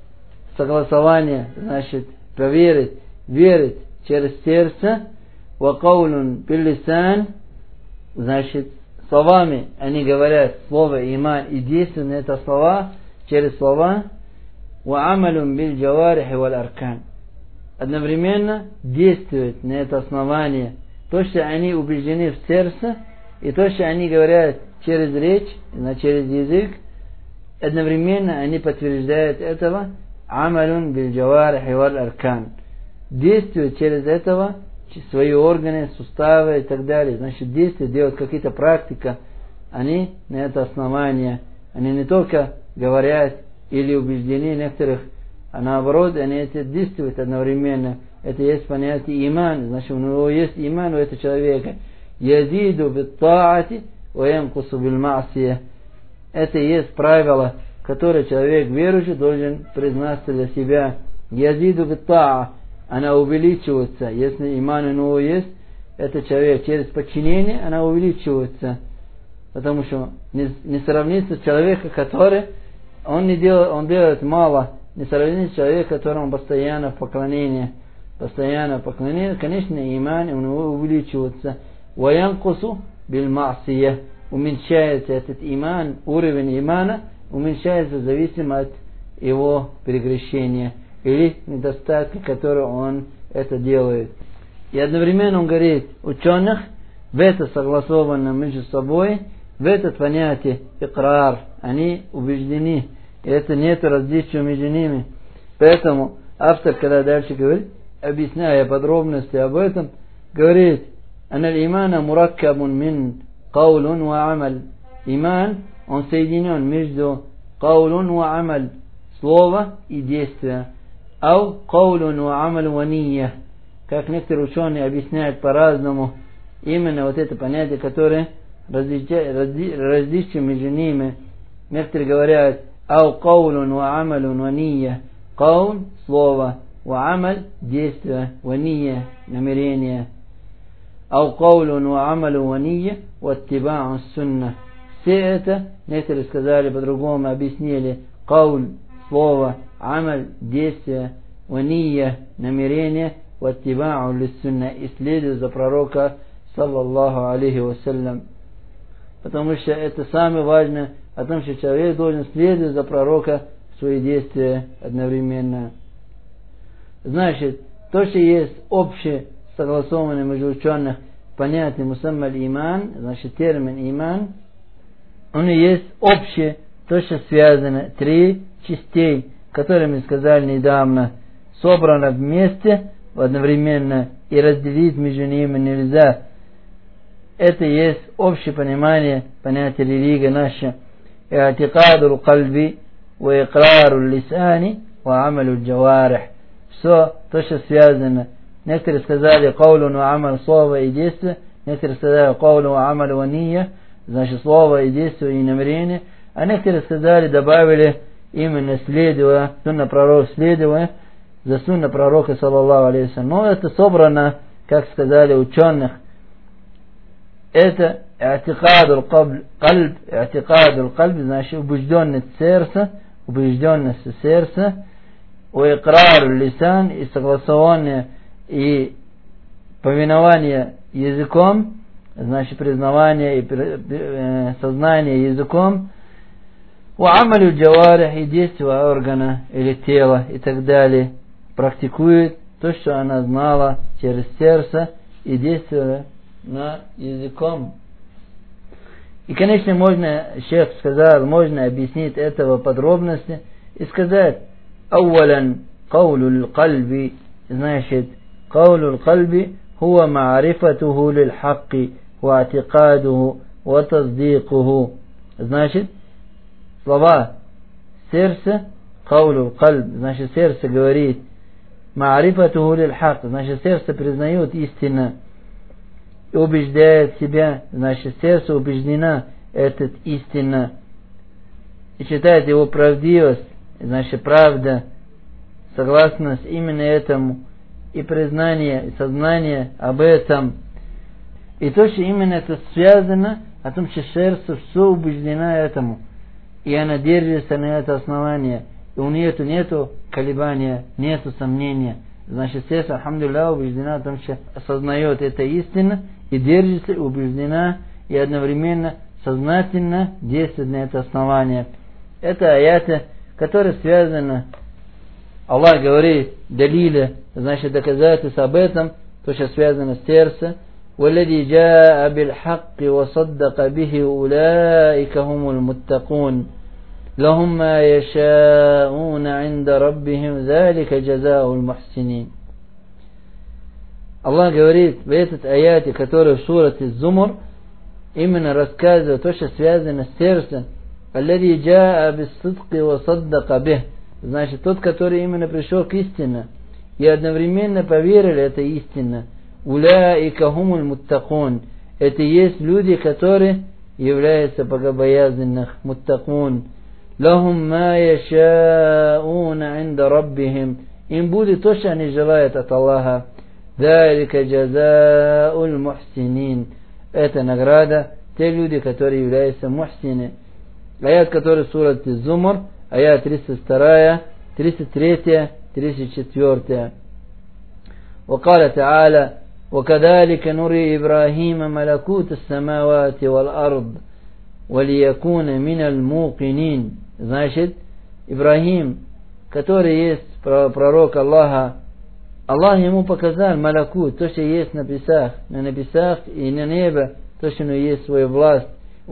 согласование, значит, проверить, верить через сердце, ва каулун биль-лисан, значит, словами они говорят слово иман, и действуют на это слова, через слова, ва амалун биль-джаварихи валь-аркан. Одновременно действуют на это основание, то, что они убеждены в сердце, и то, что они говорят через речь, через язык, одновременно они подтверждают этого амалун биль-джаварихи валь-аркан. Действуют через этого свои органы, суставы и так далее. Значит, действуют, делают какие-то практики, они на это основание. Они не только говорят или убеждены некоторых, а наоборот, они это действуют одновременно. Это есть понятие иман, значит, у него есть иман у этого человека. Язиду бит-таати ва янкусу биль-ма'сия. Это и есть правило, которое человек верующий должен признаться для себя. Язиду бит-таа, она увеличивается. Если иман у него есть, этот человек через подчинение, она увеличивается. Потому что не, не сравнится с человеком, который он, не делает, он делает мало, не сравнится с человеком, которому постоянно в поклонении. Постоянно поклонение, конечно, иман у него увеличивается. Ваянкусу биль-ма'сия, уменьшается этот иман, уровень имана уменьшается зависимо от его прегрешения или недостатка, которые он это делает. И одновременно он говорит, ученых в это согласовано между собой, в это понятие икрар, они убеждены, и это нет различия между ними. Поэтому автор, когда дальше говорит, объясняя подробности об этом, говорит: أن الإيمان مركب من قول وعمل. Иман, он соединен между قول وعمل, слово и действие. أو قول وعمل ونية. Как некоторые ученые объясняют по-разному именно вот это понятие, которое различие между ними. Некоторые говорят أو قول وعمل ونية. قول, слово, وعمل, действие, ونية, намерение. أو قول وعمل ونية واتباع السنة. Все это, некоторые сказали по-другому, объяснили. Qaul, слово, амаль, действие, вания, намерение, ваттиба'у лиссунна, и следует за пророка, саллаллаху алейхи вассалям. Потому что это самое важное, о том, что человек должен следовать за пророка в свои действия одновременно. Значит, то, что есть общее, согласованное между ученых понятие мусамма иман, значит термин иман, он и есть общее, то, что связано, три частей, которые мы сказали недавно, собрано вместе одновременно и разделить между ними нельзя. Это есть общее понимание понятия религии наша. И'тикаду кальби ва икрару лисани ва амалу джаварих. Все то, что связано. Некоторые сказали каулу ва амал, слово и действие. Некоторые сказали каулу ва амал ва ния, значит слово и действие и намерение. А некоторые сказали, добавили именно следуя, сунна пророка следуя за сунна пророка саллаллаху алейхи вассалям. Но это собрано, как сказали ученых, это и'тикаду кальб, и'тикаду кальб, значит убежденность сердца, убежденность сердца, у икрару лисан, и согласование и повинование языком, значит признавание и сознание языком, у амалю джаварих, и действия органа или тела и так далее, практикует то, что она знала через сердце и действовала на языком. И, конечно, можно, шейх сказал, можно объяснить этого подробности и сказать: «Ауалян каулю кальби», значит, каулю кальби хуа маарифатуху лиль хакки ва атикадуху ва таздикуху. Значит, слова сердца, каулю кальб, значит, сердце говорит, маарифатуху лиль хак, значит, сердце признает истину и убеждает себя, значит, сердце убеждено этот истина и считает его правдивость, значит, правда, согласно с именно этому, и признание, и сознание об этом. И то, что именно это связано, о том, что сердце все убеждено этому, и она держится на это основание, и у нее нету колебания, нету сомнения. Значит, сердце, алхамдулилля, убеждена о том, что осознает это истина, и держится, и убеждена, и одновременно сознательно действует на это основание. Это аяты, которые связаны, Аллах говорит, далиля, значит, доказательства об этом, то, что связано с сердцем. وَالَّذِي جَاءَ بِالْحَقِّ وَصَدَّقَ بِهِ أُولَٰئِكَ هُمُ الْمُتَّقُونَ لَهُمْ مَا يَشَاءُونَ عِنْدَ رَبِّهِمْ ذَلِكَ جَزَاءُ الْمُحْسِنِينَ. Аллах говорит в этот аяте, который в сурате Зумар, именно рассказывает то, что связано с сердцем. الَّذِي جَاءَ بِالصِّدْقِ وَصَدَّقَ بِهِ, значит, тот, который именно пришел к истине и одновременно поверили это истина. Уляика хумуль муттакун. Это есть люди, которые являются богобоязненных, муттакун. Лахум ма яшауна инда раббихим. Им будет то, что они желают от Аллаха. Залика джазауль мухсинин. Это награда те люди, которые являются мухсины. Аят, который в сурате Зумар, аят тридцать два, тридцать три, тридцать четыре. وقال تعالى: وكذلك نري إبراهيم ملكوت السماوات والأرض وليكون من الموقنين. Значит, Ибрахим, который есть пророк Аллаха, Аллах ему показал малакут, то, что есть на небесах, на небесах и на небе, то, что у него есть своя власть.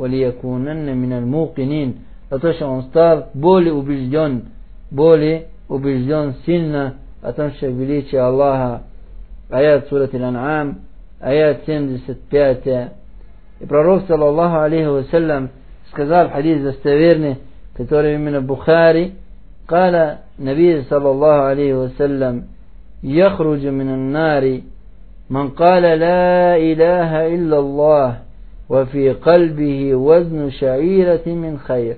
وليكونن من الموقنين. А то, что он стал более убежден, более убежден сильно о том, что величие Аллаха. Аят сурат Аль-Ан'ам, аят семьдесят пять. И пророк, саллаллаху алейхи вассалям, сказал в хадис достоверный, который именно в Бухари, قال نبي صلى الله عليه وسلم: يخرج من النار من قال لا إله إلا الله وفي قلبه وزن شعيرة من خير.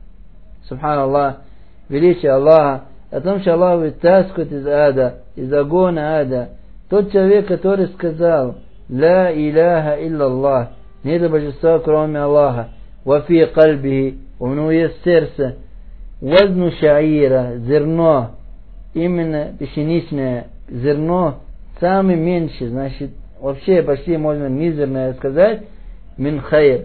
Субханаллах, величие Аллаха, о том, что Аллах вытаскивает из ада, из огня ада, тот человек, который сказал «Ла иляха илlallah», нет божества, кроме Аллаха, «Вафи кальбихи», у него есть сердце, «Вазну шаира», зерно, именно пшеничное зерно, самое меньшее, значит, вообще почти можно мизерное сказать, «Мин хайр»,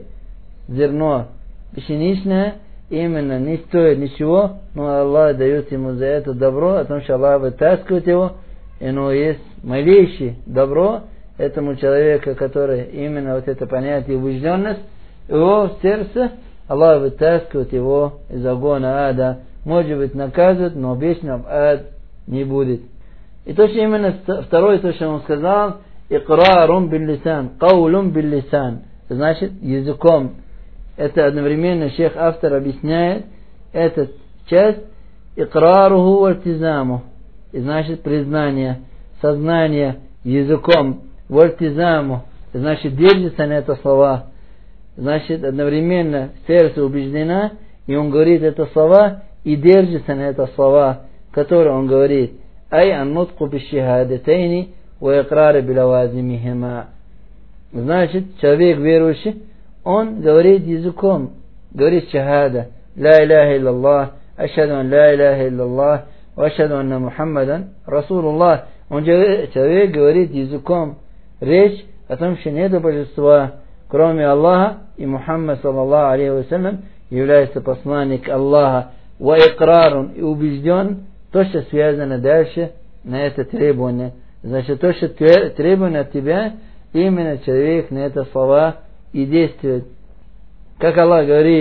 зерно пшеничное, именно не стоит ничего, но Аллах дает ему за это добро, о том, что Аллах вытаскивает его, и оно есть малейшее добро этому человеку, который именно вот это понятие убежденность, его в сердце, Аллах вытаскивает его из огня ада, может быть наказывает, но вечно в ад не будет. И то, что именно второе, то, что он сказал, икрарум биль-лисан, каулум биль-лисан, значит языком. Это одновременно шейх автор объясняет эту часть икраруху вальтизаму, и значит признание, сознание языком, вальтизаму, значит держится на это слова, значит одновременно сердце убеждено, и он говорит это слова, и держится на это слова, которые он говорит. Ай аннутку бишшахадатайни ва икрар билавазимихима. Значит, человек верующий, он говорит языком, говорит шахада, ла иляха илляллах, ашхаду ан ла иляха илляллах, ва ашхаду анна Мухаммадан Расулуллах. Он человек говорит языком, речь о том, что нет божества, кроме Аллаха, и Мухаммад саллаллаху алейхи вассалям является посланник Аллаха, ва икрарун, и убежден, то, что связано дальше на это требование. Значит, то, что требование от тебя, именно человек на это слова и действует. Как Аллах говорит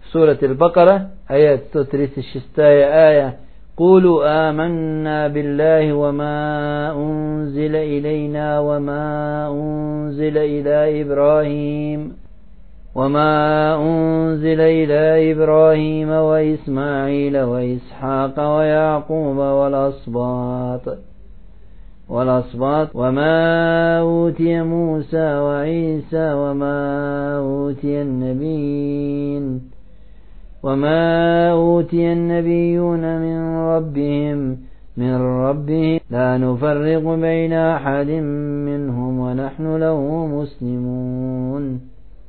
в сурат Аль-Бакара, аят сто тридцать шестая ая. قولوا آمنا بالله وما أنزل إلينا وما أنزل إلى إبراهيم وما أنزل إلى إبراهيم وإسماعيل وإسحاق ويعقوب والأسباط والأسباط وما أوتي موسى وعيسى وما أوتي النبيين وما أوتي النبيون من ربهم من ربهم لا نفرق بين أحد منهم ونحن له مسلمون.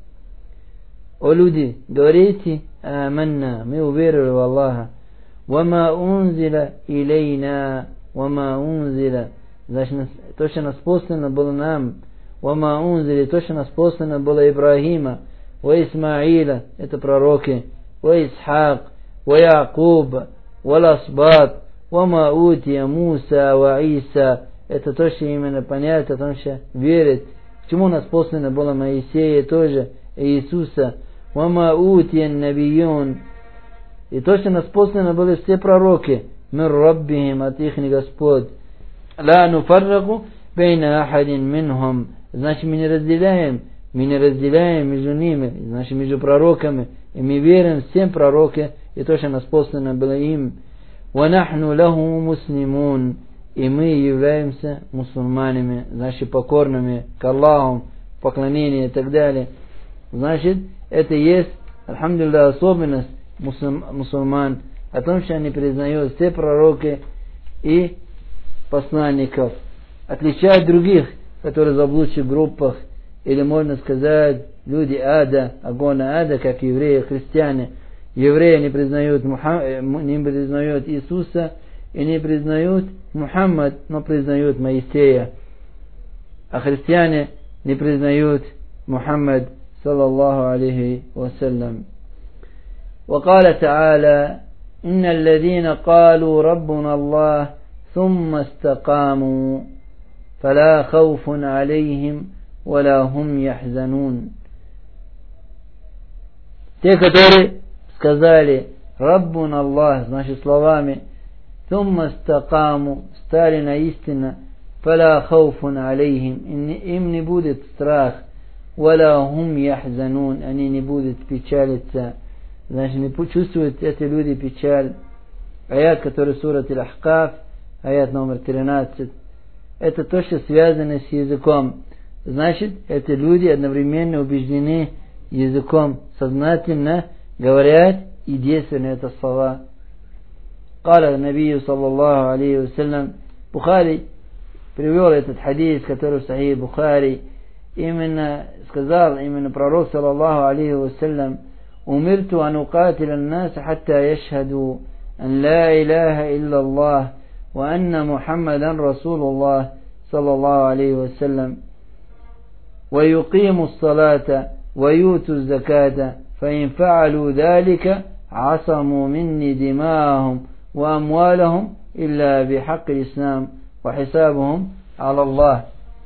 О люди, говорите, آمنا, мы уверовали в Аллаха. وما أنزل إلينا, وما أنزل, значит, то, что нас послано было нам. وما أنزل, то, что нас послано было Ибрахима, وإسмаиля, это пророки, وإسحاق ويعقوب والأسباط وما أوتي موسى وعيسى, это то, что именно понятно, о том, что верит. К чему нас послано было Моисея тоже, и Иисуса. وما أوتي النبيون, и то, что нас послано были все пророки, من ربهم, от их Господь. لا نفرق بين أحد منهم, значит, мы не разделяем, мы не разделяем между ними, значит, между пророками. И мы верим всем пророкам, и то, что нас послано было им. وَنَحْنُ لَهُ مُسْلِمُونَ, и мы являемся мусульманами, значит, покорными к Аллаху, поклонение и так далее. Значит, это есть, альхамдулилля, особенность мусульман, о том, что они признают все пророки и посланников, отличают других, которые в заблудших группах, или можно сказать, люди ада, огонь ада, как евреи, христиане. Евреи не признают, Мухам... не признают Иисуса и не признают Мухаммад, но признают Моисея. А христиане не признают Мухаммад, саллаллаху алейхи вассалям. وقال تعالى إن الذين قالوا ربنا الله ثم استقاموا فلا خوف عليهم ولا هم يحزنون. Те, которые сказали Раббун Аллах, значит, словами Тумма стакаму, стали на истину, фаля хауфун алейхим, им не будет страх, валя хум яхзанун, они не будут печалиться, значит, не почувствуют эти люди печаль. Аят, который сурат Аль-Ахкаф, аят номер тринадцать, это то, что связано с языком. Значит, эти люди одновременно убеждены языком, сознательно говорят и действуют на это слова. Каля Набию саллаллаху алейхи вассалям, Бухари привел этот хадис, который в Сахих Бухари, именно сказал, именно пророк саллаллаху алейхи вассалям: «Умирту ан укатиля ан-нас хатта яшхаду ан ла илаха илля Аллах ва анна Мухаммадан Расулуллах саллаллаху алейхи вассалям ва юқиму ас-салата ва юту az-заката فإن فعلوا ذلك عصموا مني دماءهم وأموالهم إلا بحق الإسلام وحسابهم على الله».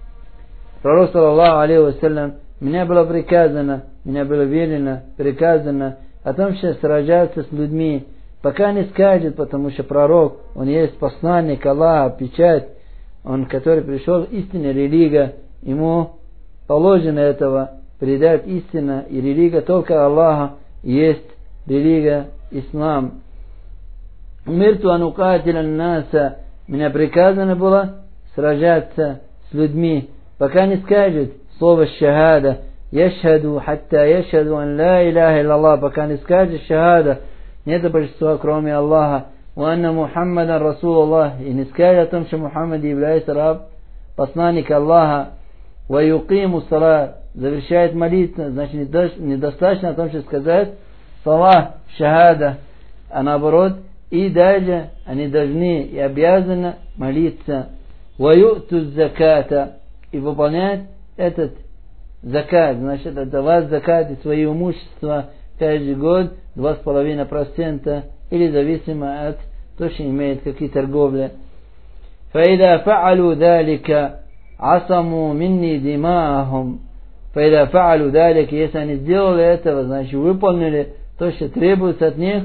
Пророк саллаллаху алейхи вассалям, мне было приказано, мне было велено, приказано о том, что сражаться с людьми, пока не скажет, потому что пророк, он есть посланник Аллаха, печать, он, который пришел истинной религия, ему положено этого предать истину, и религия только Аллаха есть религия ислам. Умирту ан укатиля ан-наса, мне приказано было сражаться с людьми, пока не скажет слово шахада, яшхаду, хатта яшхаду ан ла илаха илля Аллах, пока не скажет шахада, нет божества кроме Аллаха, ва анна Мухаммадан Расулуллах, и не скажет о том, что Мухаммад является раб, посланник Аллаха, ва юқиму салат, завершает молитву, значит, недостаточно о том, что сказать слова шахада, а наоборот, и даже они должны и обязаны молиться, ва юту az-заката, и выполнять этот закат, значит, отдавать закат из своего имущества каждый год два с половиной процента, или зависимо от того, что имеет какие торговли. فإذا فعلوا ذلك عصموا مني دماءهم. فإذا فعلوا ذلك, если они сделали этого, значит, выполнили то, что требуется от них.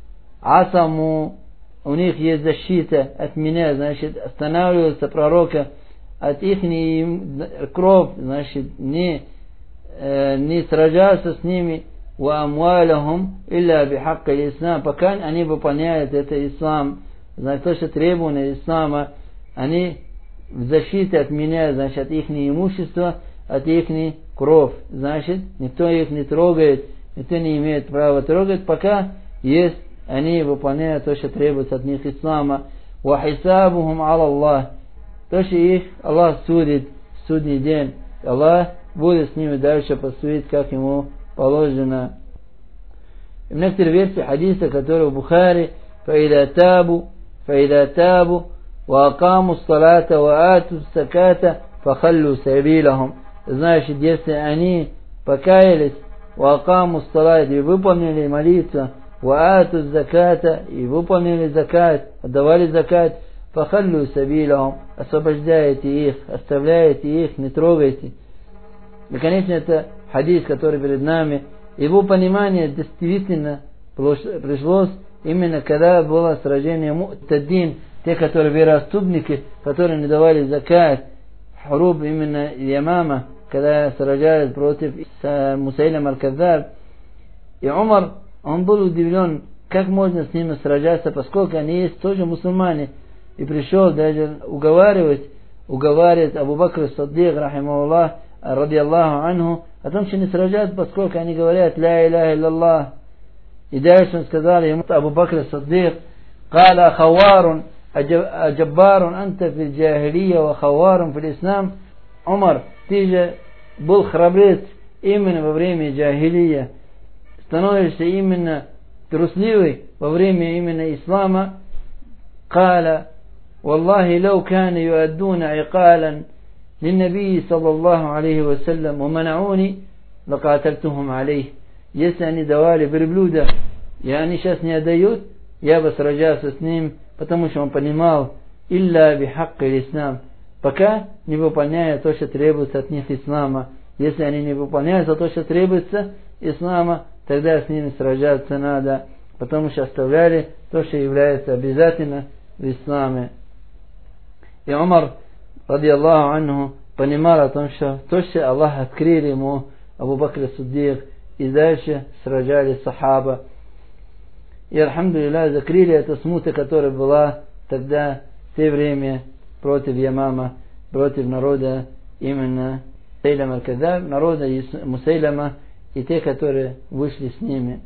Асаму, у них есть защита от меня, значит, останавливаются пророка от их кровь, значит, не, э, не сражаться с ними. Ва амвалахум илля бихакка ислам, пока они выполняют это ислам, значит, то, что требования ислама, они в защите от меня, значит, от их имущества, от их кровь, значит, никто их не трогает, никто не имеет права трогать, пока есть, они выполняют то, что требуется от них ислама. Ва хисабухум ала Аллах, то, что их Аллах судит в судный день, Аллах будет с ними дальше поступить, как ему положено. И в некоторых версиях хадиса, которые в Бухари, فإذا تابوا فإذا تابوا وأقاموا الصلاة وآتوا الزكاة فخلوا سبيلهم. Значит, если они покаялись, وأقاموا الصلاة, и выполнили молитву, وآتوا الزكاة, и выполнили закат, отдавали закат, فخلوا سبيلهم, освобождайте их, оставляйте их, не трогайте. И, конечно, это хадис, который перед нами. Его понимание действительно пришлось именно когда было сражение Му'таддин, те, которые вероотступники, которые не давали закат, хуруб именно Ямама, когда сражались против Мусайлима аль-Кадзаб. И Умар, он был удивлен, как можно с ними сражаться, поскольку они есть тоже мусульмане. И пришел даже уговаривать, уговаривать Абу Бакр Саддик, рахимахуллах, ради Аллаху анху, о том, что не сражаются, поскольку они говорят «Ля иляха илlallah». И дальше он сказал ему, Абу Бакр Саддик, «Каля хаварун, аджаббарун анта фил джахилия ва хаварун фил ислам». Умар, ты же был храбрец именно во время джахилия, становишься именно трусливый во время именно ислама. «Каля, والله لو كانوا يؤدون عقالا للنبي صلى الله عليه وسلم ومنعوني لقاتلتهم عليه». Если они давали верблюда, и они сейчас не отдают, я бы сражался с ним, потому что он понимал «Илля бихакка ислам», пока не выполняя то, что требуется от них ислама. Если они не выполняют то, что требуется ислама, тогда с ними сражаться надо, потому что оставляли то, что является обязательно в исламе. И Умар, ради Аллаху анху, понимал о том, что то, что Аллах открыл ему, Абу Бакр Сиддик, и дальше сражались сахаба. И, альхамдулилля, закрыли эту смуту, которая была тогда, в то время, против Ямама, против народа именно Мусайлима аль-Кадзаб, народа Мусайлима и те, которые вышли с ними.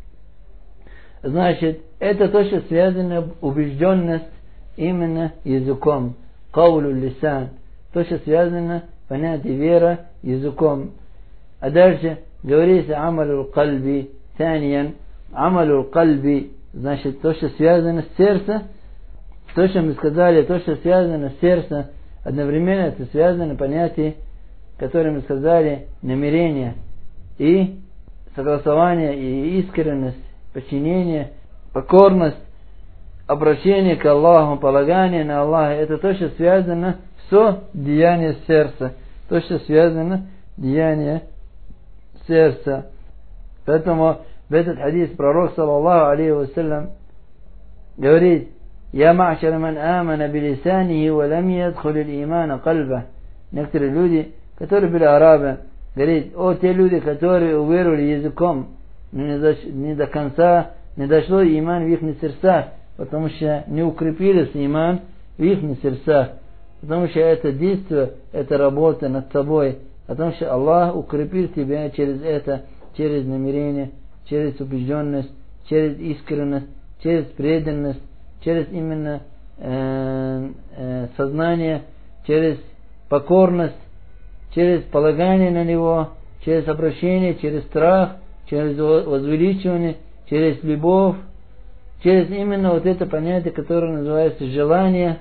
Значит, это то, что связано убежденность именно языком, каулу лисан, то, что связано понятие вера языком. А дальше говорится амалю кальби, танян, амалю кальби, значит, то, что связано с сердцем, то, что мы сказали, то, что связано с сердцем, одновременно это связано понятие, которое мы сказали, намерение и согласование, и искренность, подчинение, покорность, обращение к Аллаху, полагание на Аллаха, это то, что связано с деянием сердца, то, что связано с деянием сердца. Поэтому в этот хадис пророк, саллаллаху алейхи вассалям, говорит: «Я ма'шар ман амана билисанихи ва лам ядхуль аль-имана кальба». Некоторые люди, которые были арабы, говорит: «О, те люди, которые уверовали языком, но не до, не до конца не дошло иман в их сердцах, потому что не укрепились иман в их сердцах, потому что это действие, это работа над собой, потому что Аллах укрепил тебя через это, через намерение, через убежденность, через искренность, через преданность, через именно э, э, сознание, через покорность, через полагание на Него, через обращение, через страх, через возвеличивание, через любовь, через именно вот это понятие, которое называется желание.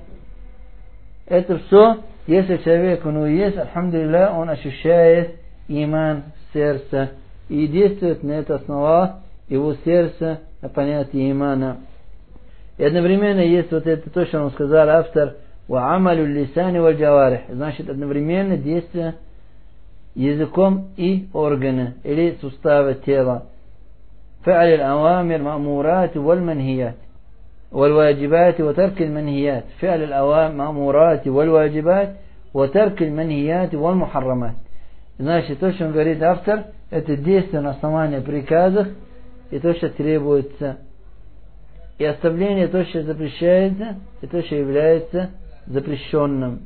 Это все, если человек он есть, альхамдулилля, он ощущает иман в сердце и действует на это основа его сердца на понятие имана. И одновременно есть вот это то, что он сказал автор, ва амалю лисани валь джаварих, значит одновременно действие языком и органы или суставы тела. فعل الأوامر مأمورات والمنهيات والواجبات وترك المنهيات. فعل الأوامر مأمورات والواجبات وترك المنهيات والمحرمات. Значит, то, что он говорит автор, это действие на основании приказов и то, что требуется. И оставление то, что запрещается, и то, что является запрещенным.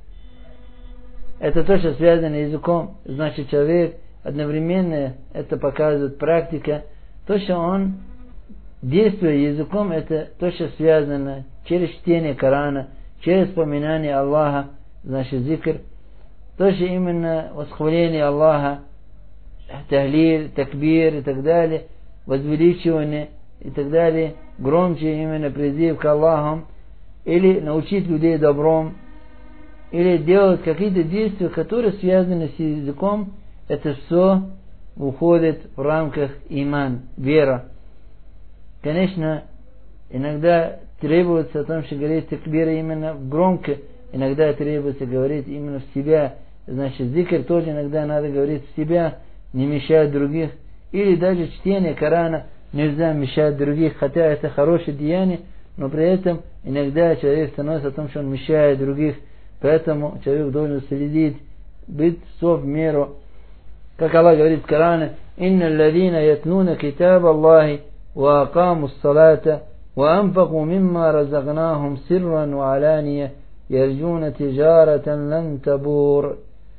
Это то, что связано языком. Значит, человек одновременно, это показывает практика, то, что он действует языком, это то, что связано через чтение Корана, через вспоминание Аллаха, значит, зикр. То, что именно восхваление Аллаха, тахлиль, такбир и так далее, возвеличивание и так далее, громче именно призыв к Аллаху, или научить людей добром, или делать какие-то действия, которые связаны с языком, это все уходит в рамках иман, вера. Конечно, иногда требуется о том, что говорить такбир именно громко, иногда требуется говорить именно в себя. Значит, зикр тоже иногда надо говорить в себя, не мешать других. Или даже чтение Корана нельзя мешать других, хотя это хорошее деяние, но при этом иногда человек становится о том, что он мешает других. Поэтому человек должен следить, быть все в меру. Как Аллах говорит в Коране: «Инна алладина ятлуна китаб Аллахи ва акаму ссалата ва анфаку мимма разагнахум сирран ва алания ярджуна тиджаратан лан табур».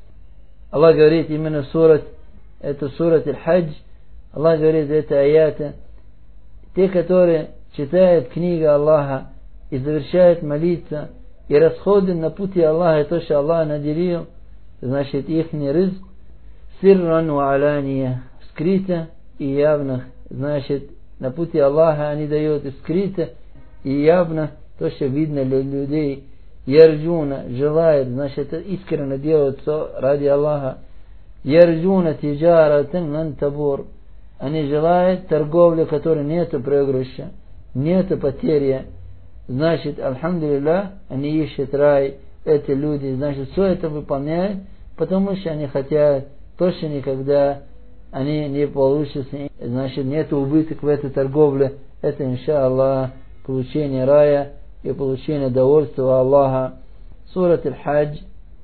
Аллах говорит именно сурат, это сурат Аль-Хадж. Аллах говорит, это аяты. Те, которые читают книгу Аллаха и завершают молиться, и расходы на пути Аллаха, то, что Аллах наделил, значит, ихний рызк, сирран ва алания, скрыто и явно. Значит, на пути Аллаха они дают и скрыто, и явно, то, что видно для людей. Ярджуна, желает, значит, искренне делают все ради Аллаха. Ярджуна тиджаратан лан табур. Они желают торговлю, которой нету проигрыша, нету потери. Значит, альхамдулилlah, они ищут рай, эти люди, значит, все это выполняют, потому что они хотят, то, что никогда они не получится, значит, нет убыток в этой торговле. Это, иншаллах, получение рая и получение довольства Аллаха. Сурат Аль-Хадж,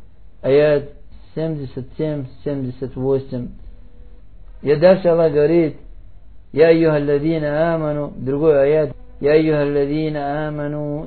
аят семьдесят семь семьдесят восемь. И дальше Аллах говорит: «Я айюхалладина аману», другой аят: «Я айюхалладина аману,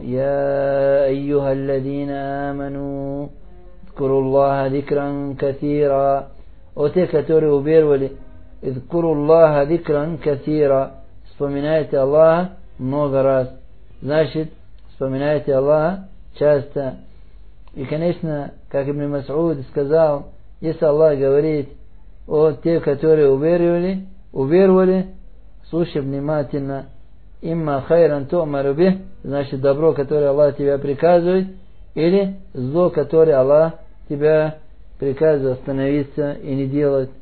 я айюхалладина аману, зкуруллаха дикран катира». О те, которые уверовали, зкуруллаха дикран катира, вспоминайте Аллаха много раз. Значит, вспоминайте Аллаха часто. И, конечно, как Ибн Мас'уд сказал, если Аллах говорит о те, которые уверовали, уверовали, слушай внимательно, имма хайран ту'мару бих, значит, добро, которое Аллах тебя приказывает, или зло, которое Аллах тебя приказывает остановиться и не делать.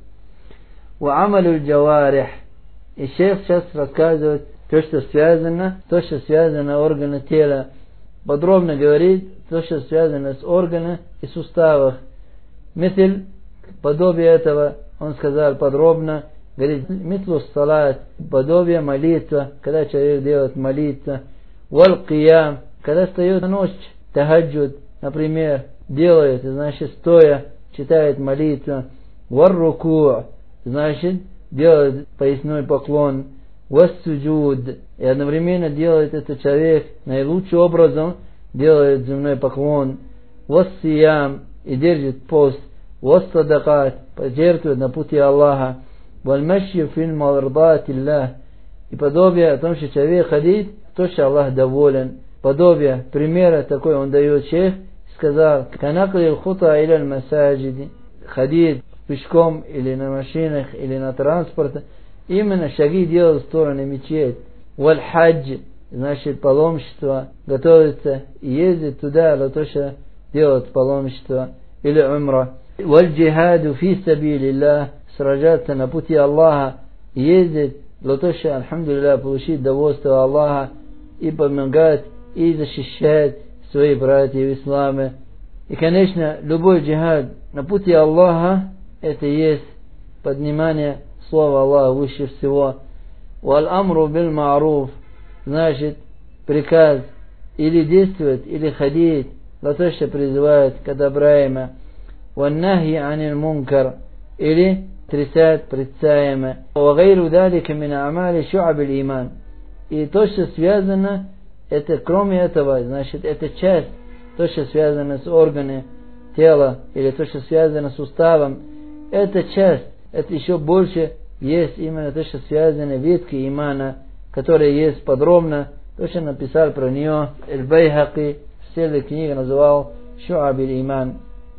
Ва амалю джаварих. И шейх сейчас рассказывает то, что связано, то, что связано органы тела. Подробно говорит то, что связано с органами и суставах. Мисль, подобие этого, он сказал подробно, говорит, мислу салат, подобие молитва, когда человек делает молитва, валь киям, когда встает на ночь, тахаджуд, например, делает, значит, стоя, читает молитву, валь руку, значит, делает поясной поклон, валь суджуд, и одновременно делает этот человек наилучшим образом, делает земной поклон, валь сиям, и держит пост, валь садакат, пожертвует на пути Аллаха, валь маши фил мардати Аллах, и подобие о том, что человек ходит, то, что Аллах доволен. Подобие, примера такой он дает шейх, сказал, канакли хута иля масаджиди, ходить пешком или на машинах, или на транспорте, именно шаги делать в сторону мечеть. Валь хадж, значит, паломничество, готовится и ездит туда, для того, что делать паломничество, или умра. Валь джихаду фи сабилилlah, сражаться на пути Аллаха, ездить для того, что, альхамдулилlah, получить довольство Аллаха и помогать, и защищать своих братьев в исламе. И, конечно, любой джихад на пути Аллаха, это есть поднимание слова Аллаха выше всего. валь-амру биль-ма'руф, значит, приказ или действовать, или ходить, на то, что призывает к одобряемо, ван-нахи аниль-мункар, или отрицать порицаемо, ва-гайру далика мин а'мали шу'абиль иман. И то, что связано, это кроме этого, значит, это часть, то, что связано с органами тела, или то, что связано с уставом, это часть, это еще больше есть именно то, что связано ветки имана, которые есть подробно, то, что написал про нее Аль-Байхаки, в целой книге называл Шу'абиль иман.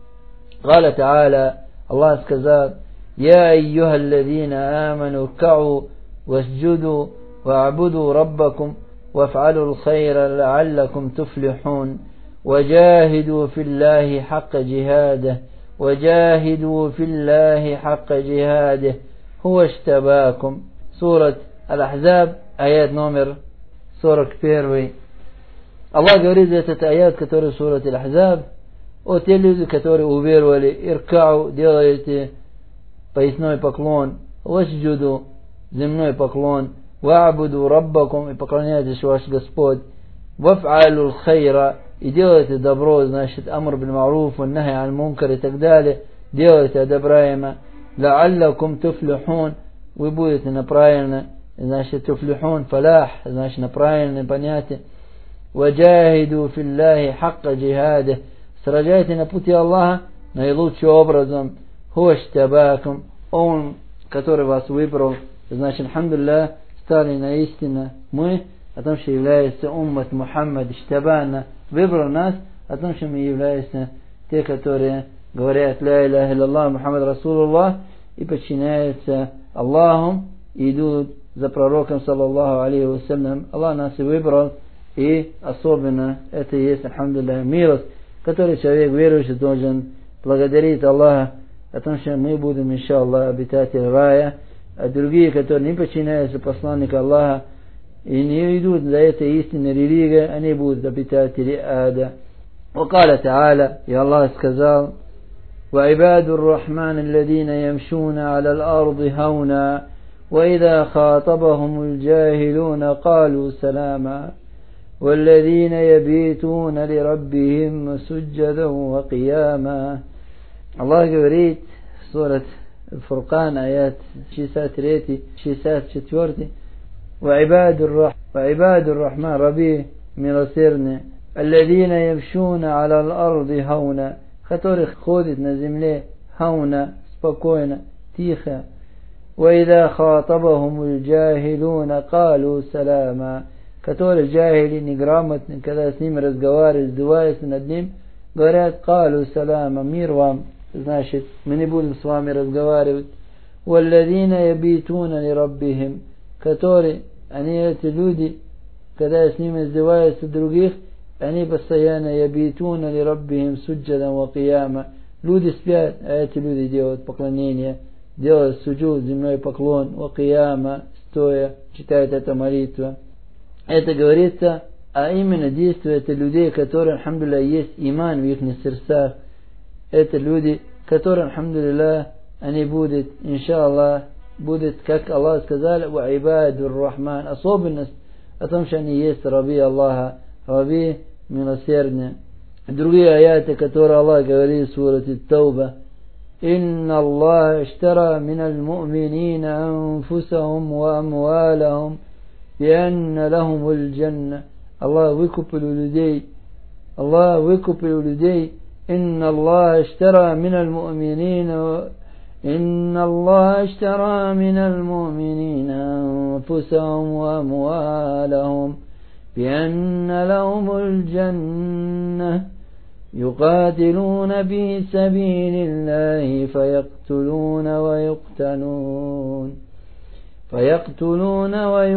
Галя Та'аля, Аллах сказал: «Я айюха алладина аману кa'у васджуду ва'абуду раббакум ваф'алу аль-хайра ла'аллакум туфлихун ваджахиду филлахи хакка джихадах ваджахиду филлахи хакка джихадах хуа штабакум». Сурат Аль-Ахзаб, аят номер сорок один. Аллах говорит, этот аят, который в сурат Аль-Ахзаб, о те люди, которые уверовали, иркау, делаете поясной поклон, васджуду, земной поклон, ва'абуду раббакум, и поклоняйтесь ваш Господь, ваф'алу аль-хайра, и делайте добро, значит, амр биль-ма'руф, ван-нахи аль-мункар и так далее, делайте одобряемо, ла'аллакум туфлихун, вы будете на правильно, значит, туфлихун, фалах, значит, на правильное понятие, ваджахиду филлахи хакка джихадах, сражайте на пути Аллаха наилучшим образом, хуа штабакум, Он, который вас выбрал, значит, алхамдулилlah, стали наистину мы, о том, что является уммат Мухаммад, штабана, выбрал нас, о том, что мы являемся те, которые говорят ля иляха илляллах Мухаммад Расулуллах и подчиняются Аллаху и идут за пророком, саллаллаху алейхи вассалям. Аллах нас и выбрал, и особенно это и есть, алхамдулилlah, милость, которую человек верующий должен благодарить Аллаха о том, что мы будем, иншаллах, обитатели рая, а другие, которые не подчиняются посланнику Аллаха и не идут за этой истинной религией, они будут обитатели ада. وقال تعالى, и Аллах сказал: وعباد الرحمن الذين يمشون على الأرض هونا وإذا خاطبهم الجاهلون قالوا سلاما والذين يبيتون لربهم سجدا وقياما. Аллах говорит в сурат Аль-Фуркан, аят шестьдесят три шестьдесят четыре: وعباد الرحمن, раби милосердные, الذين يمشون على الأرض هونا, которых ходит на земле хауна, спокойно, тихо. وإذا خاطبهم الجاهلون قالوا سلاما, которые джахили, неграмотные, когда с ними разговаривают, издеваются над ним, говорят: قالوا سلاما, мир вам, значит, мы не будем с вами разговаривать. والذين يبيتون لربهم, которые, они эти люди, когда с ними издеваются других, они постоянно ябитуна ли раббихим суджадан ва кияма. Люди спят, а эти люди делают поклонение, делают суджуд, земной поклон, ва кияма, стоя, читают эту молитву. Это говорится, а именно действие это людей, которые, алхамдулилlah, есть иман в их сердцах. Это люди, которые, алхамдулилlah, они будут, иншаллах, будут, как Аллах сказал, ва ибадур рахман, особенность о том, что они есть раби Аллаха, раби милосердные. Другие аяты, которые Аллах говорит в сурате Тауба: «Инна Аллах иштара миналь му'минина анфусахум ва амвалахум бианна лахумуль джанна». Аллах выкупил у людей, Аллах выкупил у людей. «Инна Аллах иштара миналь му'минина Инна Аллах иштара миналь му'минина анфусахум ва амвалахум بأن لهم الجنة يقاتلون في سبيل الله فيقتلون ويقتلون فيقتلون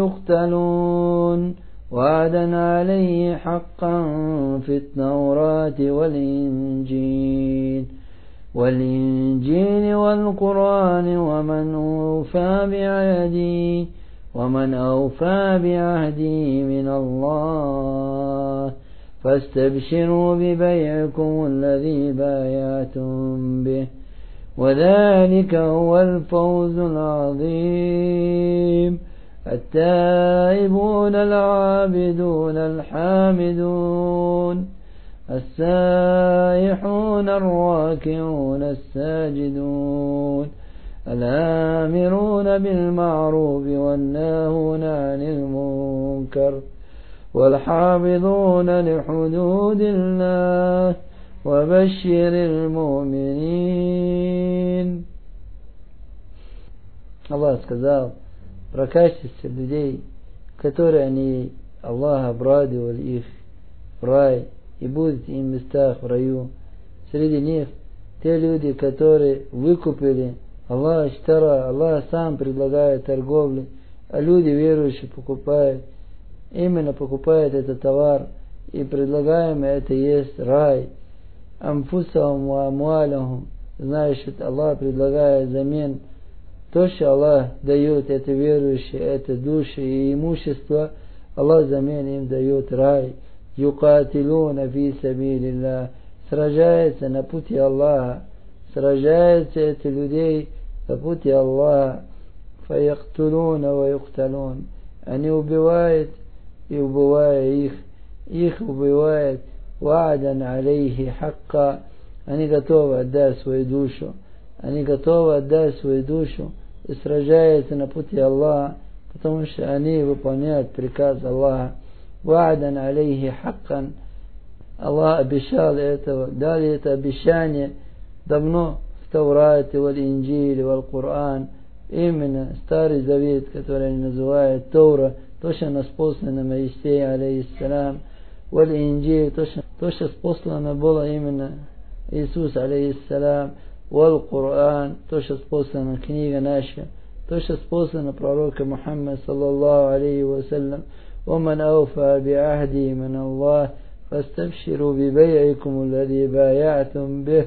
ويقتلون وعدا عليه حقا في التوراة والإنجيل والإنجيل والقرآن ومن أوفى بعهده ومن أوفى بعهده من الله فاستبشروا ببيعكم الذي بايعتم به وذلك هو الفوز العظيم التائبون العابدون الحامدون السائحون الراكعون الساجدون الآمرون بالمعروف والناهون عن المنكر والحافظون لحدود الله وبشر المؤمنين. Allah сказал про качество людей, которые они Аллаха обрадовали их в рай и будут им в местах в раю. Среди них те люди, которые выкупили Аллах штара, Аллах сам предлагает торговлю, а люди верующие покупают, именно покупают этот товар, и предлагаемый это есть рай. Амфусахум ва амвалахум, значит, Аллах предлагает взамен то, что Аллах дает это верующие, это души и имущество, Аллах взамен им дает рай. Юкатилуна фи сабилилlah, сражается на пути Аллаха, сражаются эти людей на пути Аллаха. Фаяктулуна ва юкталун, они убивают и убивают их, их убивают. Ваадан алейхи хакка, они готовы отдать свою душу, они готовы отдать свою душу и сражаются на пути Аллаха, потому что они выполняют приказ Аллаха. Ваадан алейхи хаккан, Аллах обещал этого, дали это обещание давно в Таурате, в Инджиле, в Коране, именно Старый Завет, который они называют Тора, то, что спослано Моисею, алейхиссалям, в Инджиле, то, что спослано было именно Иисус, алейхиссалям, в Коране, то, что спослана книга наша, то, что спослано пророка Мухаммад, саллаллаху алейхи вассалям. ومن أوفى بعهده من الله فاستبشروا ببيعكم الذي بايعتم به.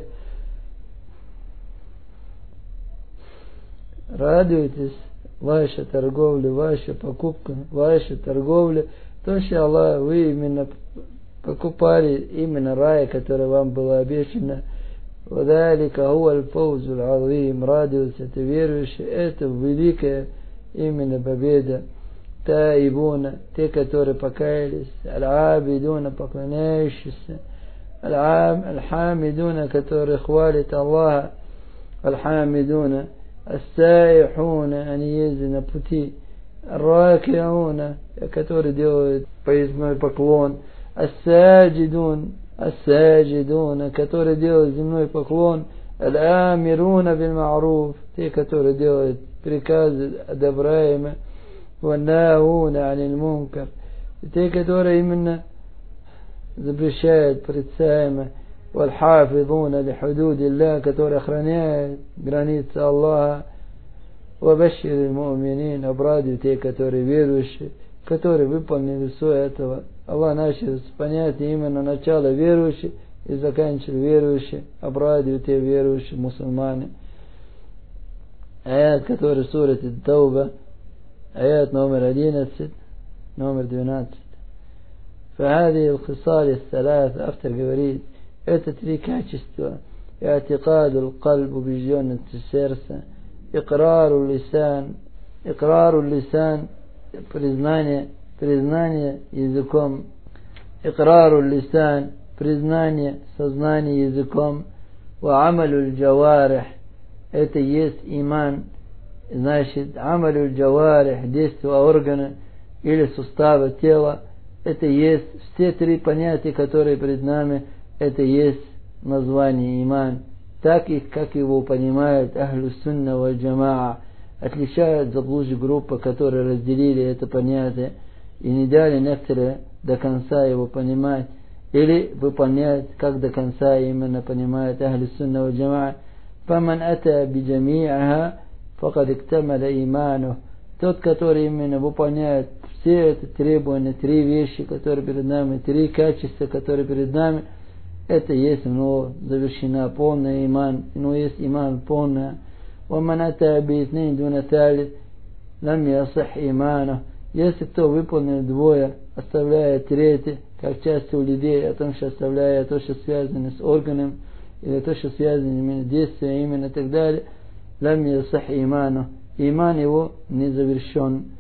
Радуйтесь, ваша торговля, ваша покупка, ваша торговля, то, что Аллах, вы именно покупали именно рай, который вам было обещано. وذلك هو الفوز العظيم. Радуйтесь, это верующие, это великая именно победа. Таибуна, те, которые покаялись, аль-абидуна, поклоняющиеся, аль-хамидуна, которые хвалят Аллаха, аль-хамидуна, ас-саихуна, они ездят на пути, аль-ракиуна, которые делают поездной поклон, ас-саджидун, ас-саджидуна, которые делают земной поклон, аль-амируна биль-ма'руф, те, которые делают приказы одобряемые, والناهون عن المنكر, те, которые именно запрещают порицаемо, والحافظون لحدود الله, которые охраняют границы Аллаха, وبشر المؤمنين, обрадуй те, которые верующие, которые выполнили все этого. Аллах начал с понятия именно начала верующих и заканчивал верующие, обрадуй те верующие мусульмане. Аят, который в суре Тауба, آيات номер одиннадцать, номер двенадцать. فهذه الخصال الثلاث, автор говорит, это три качества: اعتقاد القلب, убежденность сердца, إقرار اللسان, إقرار اللسان, признание, признание языком, إقرار اللسان, признание сознание языком, وعمل الجوارح, это есть иман. Значит, амалю джаварих, действия органа или сустава тела, это есть все три понятия, которые перед нами, это есть название иман. Так их, как его понимают ахлю сунна валь джамаа, отличают заблужденная группа, которые разделили это понятие и не дали некоторые до конца его понимать или выполнять, как до конца именно понимают ахлю сунна валь джамаа. فمن أتى بجميعها فقد اكتمل إيمانه. Тот, который именно выполняет все эти требования, три вещи, которые перед нами, три качества, которые перед нами, это есть у него завершена полная иман, у него есть иман полная. ومن أتى باثنين دون ثالث لم يصح إيمانه. Если кто выполнил двое, оставляя третье, как часто у людей, о том, что оставляя то, что связано с органом, или то, что связано именно с действием, именно и так далее, لم يصح إيمانه, иман его не завершен.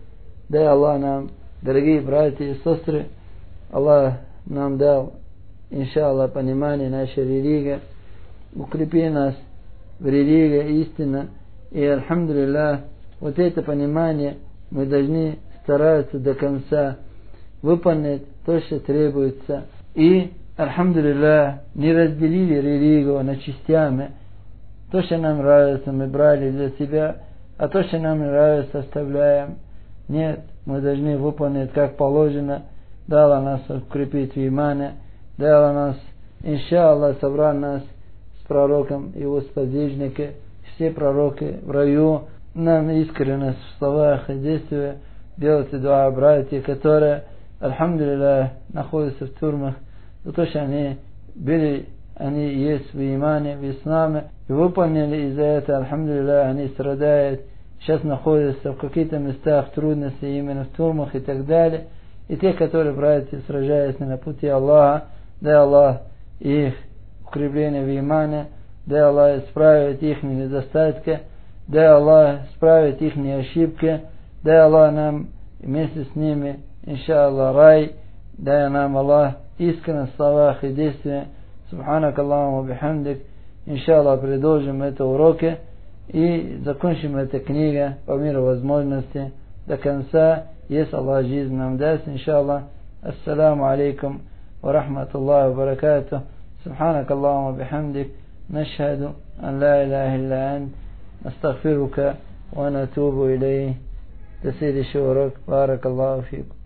Дай Аллах нам, дорогие братья и сестры, Аллах нам дал, иншаллах, понимание нашей религии, укрепи нас в религии истина, и альхамдулиллах, вот это понимание мы должны стараться до конца выполнить то, что требуется. И, альхамдулиллах, не разделили религию на частями. То, что нам нравится, мы брали для себя, а то, что нам не нравится, оставляем. Нет, мы должны выполнить как положено. Дала нас укрепить в имане, дала нас, иншаллах, собрал нас с пророком, его сподвижники, все пророки в раю. Нам искренность в словах и действиях. Делайте дуа, братья, которые, альхамдулиллах, находятся в тюрьмах, за то, что они были, они есть в имане, в исламе, и выполнили из-за этого, альхамдулиллах, они страдают, сейчас находятся в каких-то местах трудности именно в тюрьмах и так далее. И те, которые, братья, сражаются на пути Аллаха, дай Аллах их укрепление в имане, дай Аллах исправить их недостатки, дай Аллах исправить их ошибки, дай Аллах нам вместе с ними, иншаллах, рай, дай нам Аллах искренность в словах и действиях. Субханак Аллахумма бихамдик. Иншаллах, продолжим это уроки и закончим эту книгу по мере возможности до конца, если Аллах жизнь нам даст, иншаллах. Ассаламу алейкум ва рахматуллахи ва баракатух. Субханак Аллахумма бихамдик. Нашхаду ан ла илляха илля ант. Астагфирука ва натубу илейх. До следующего урока. Барак Аллаху фикум.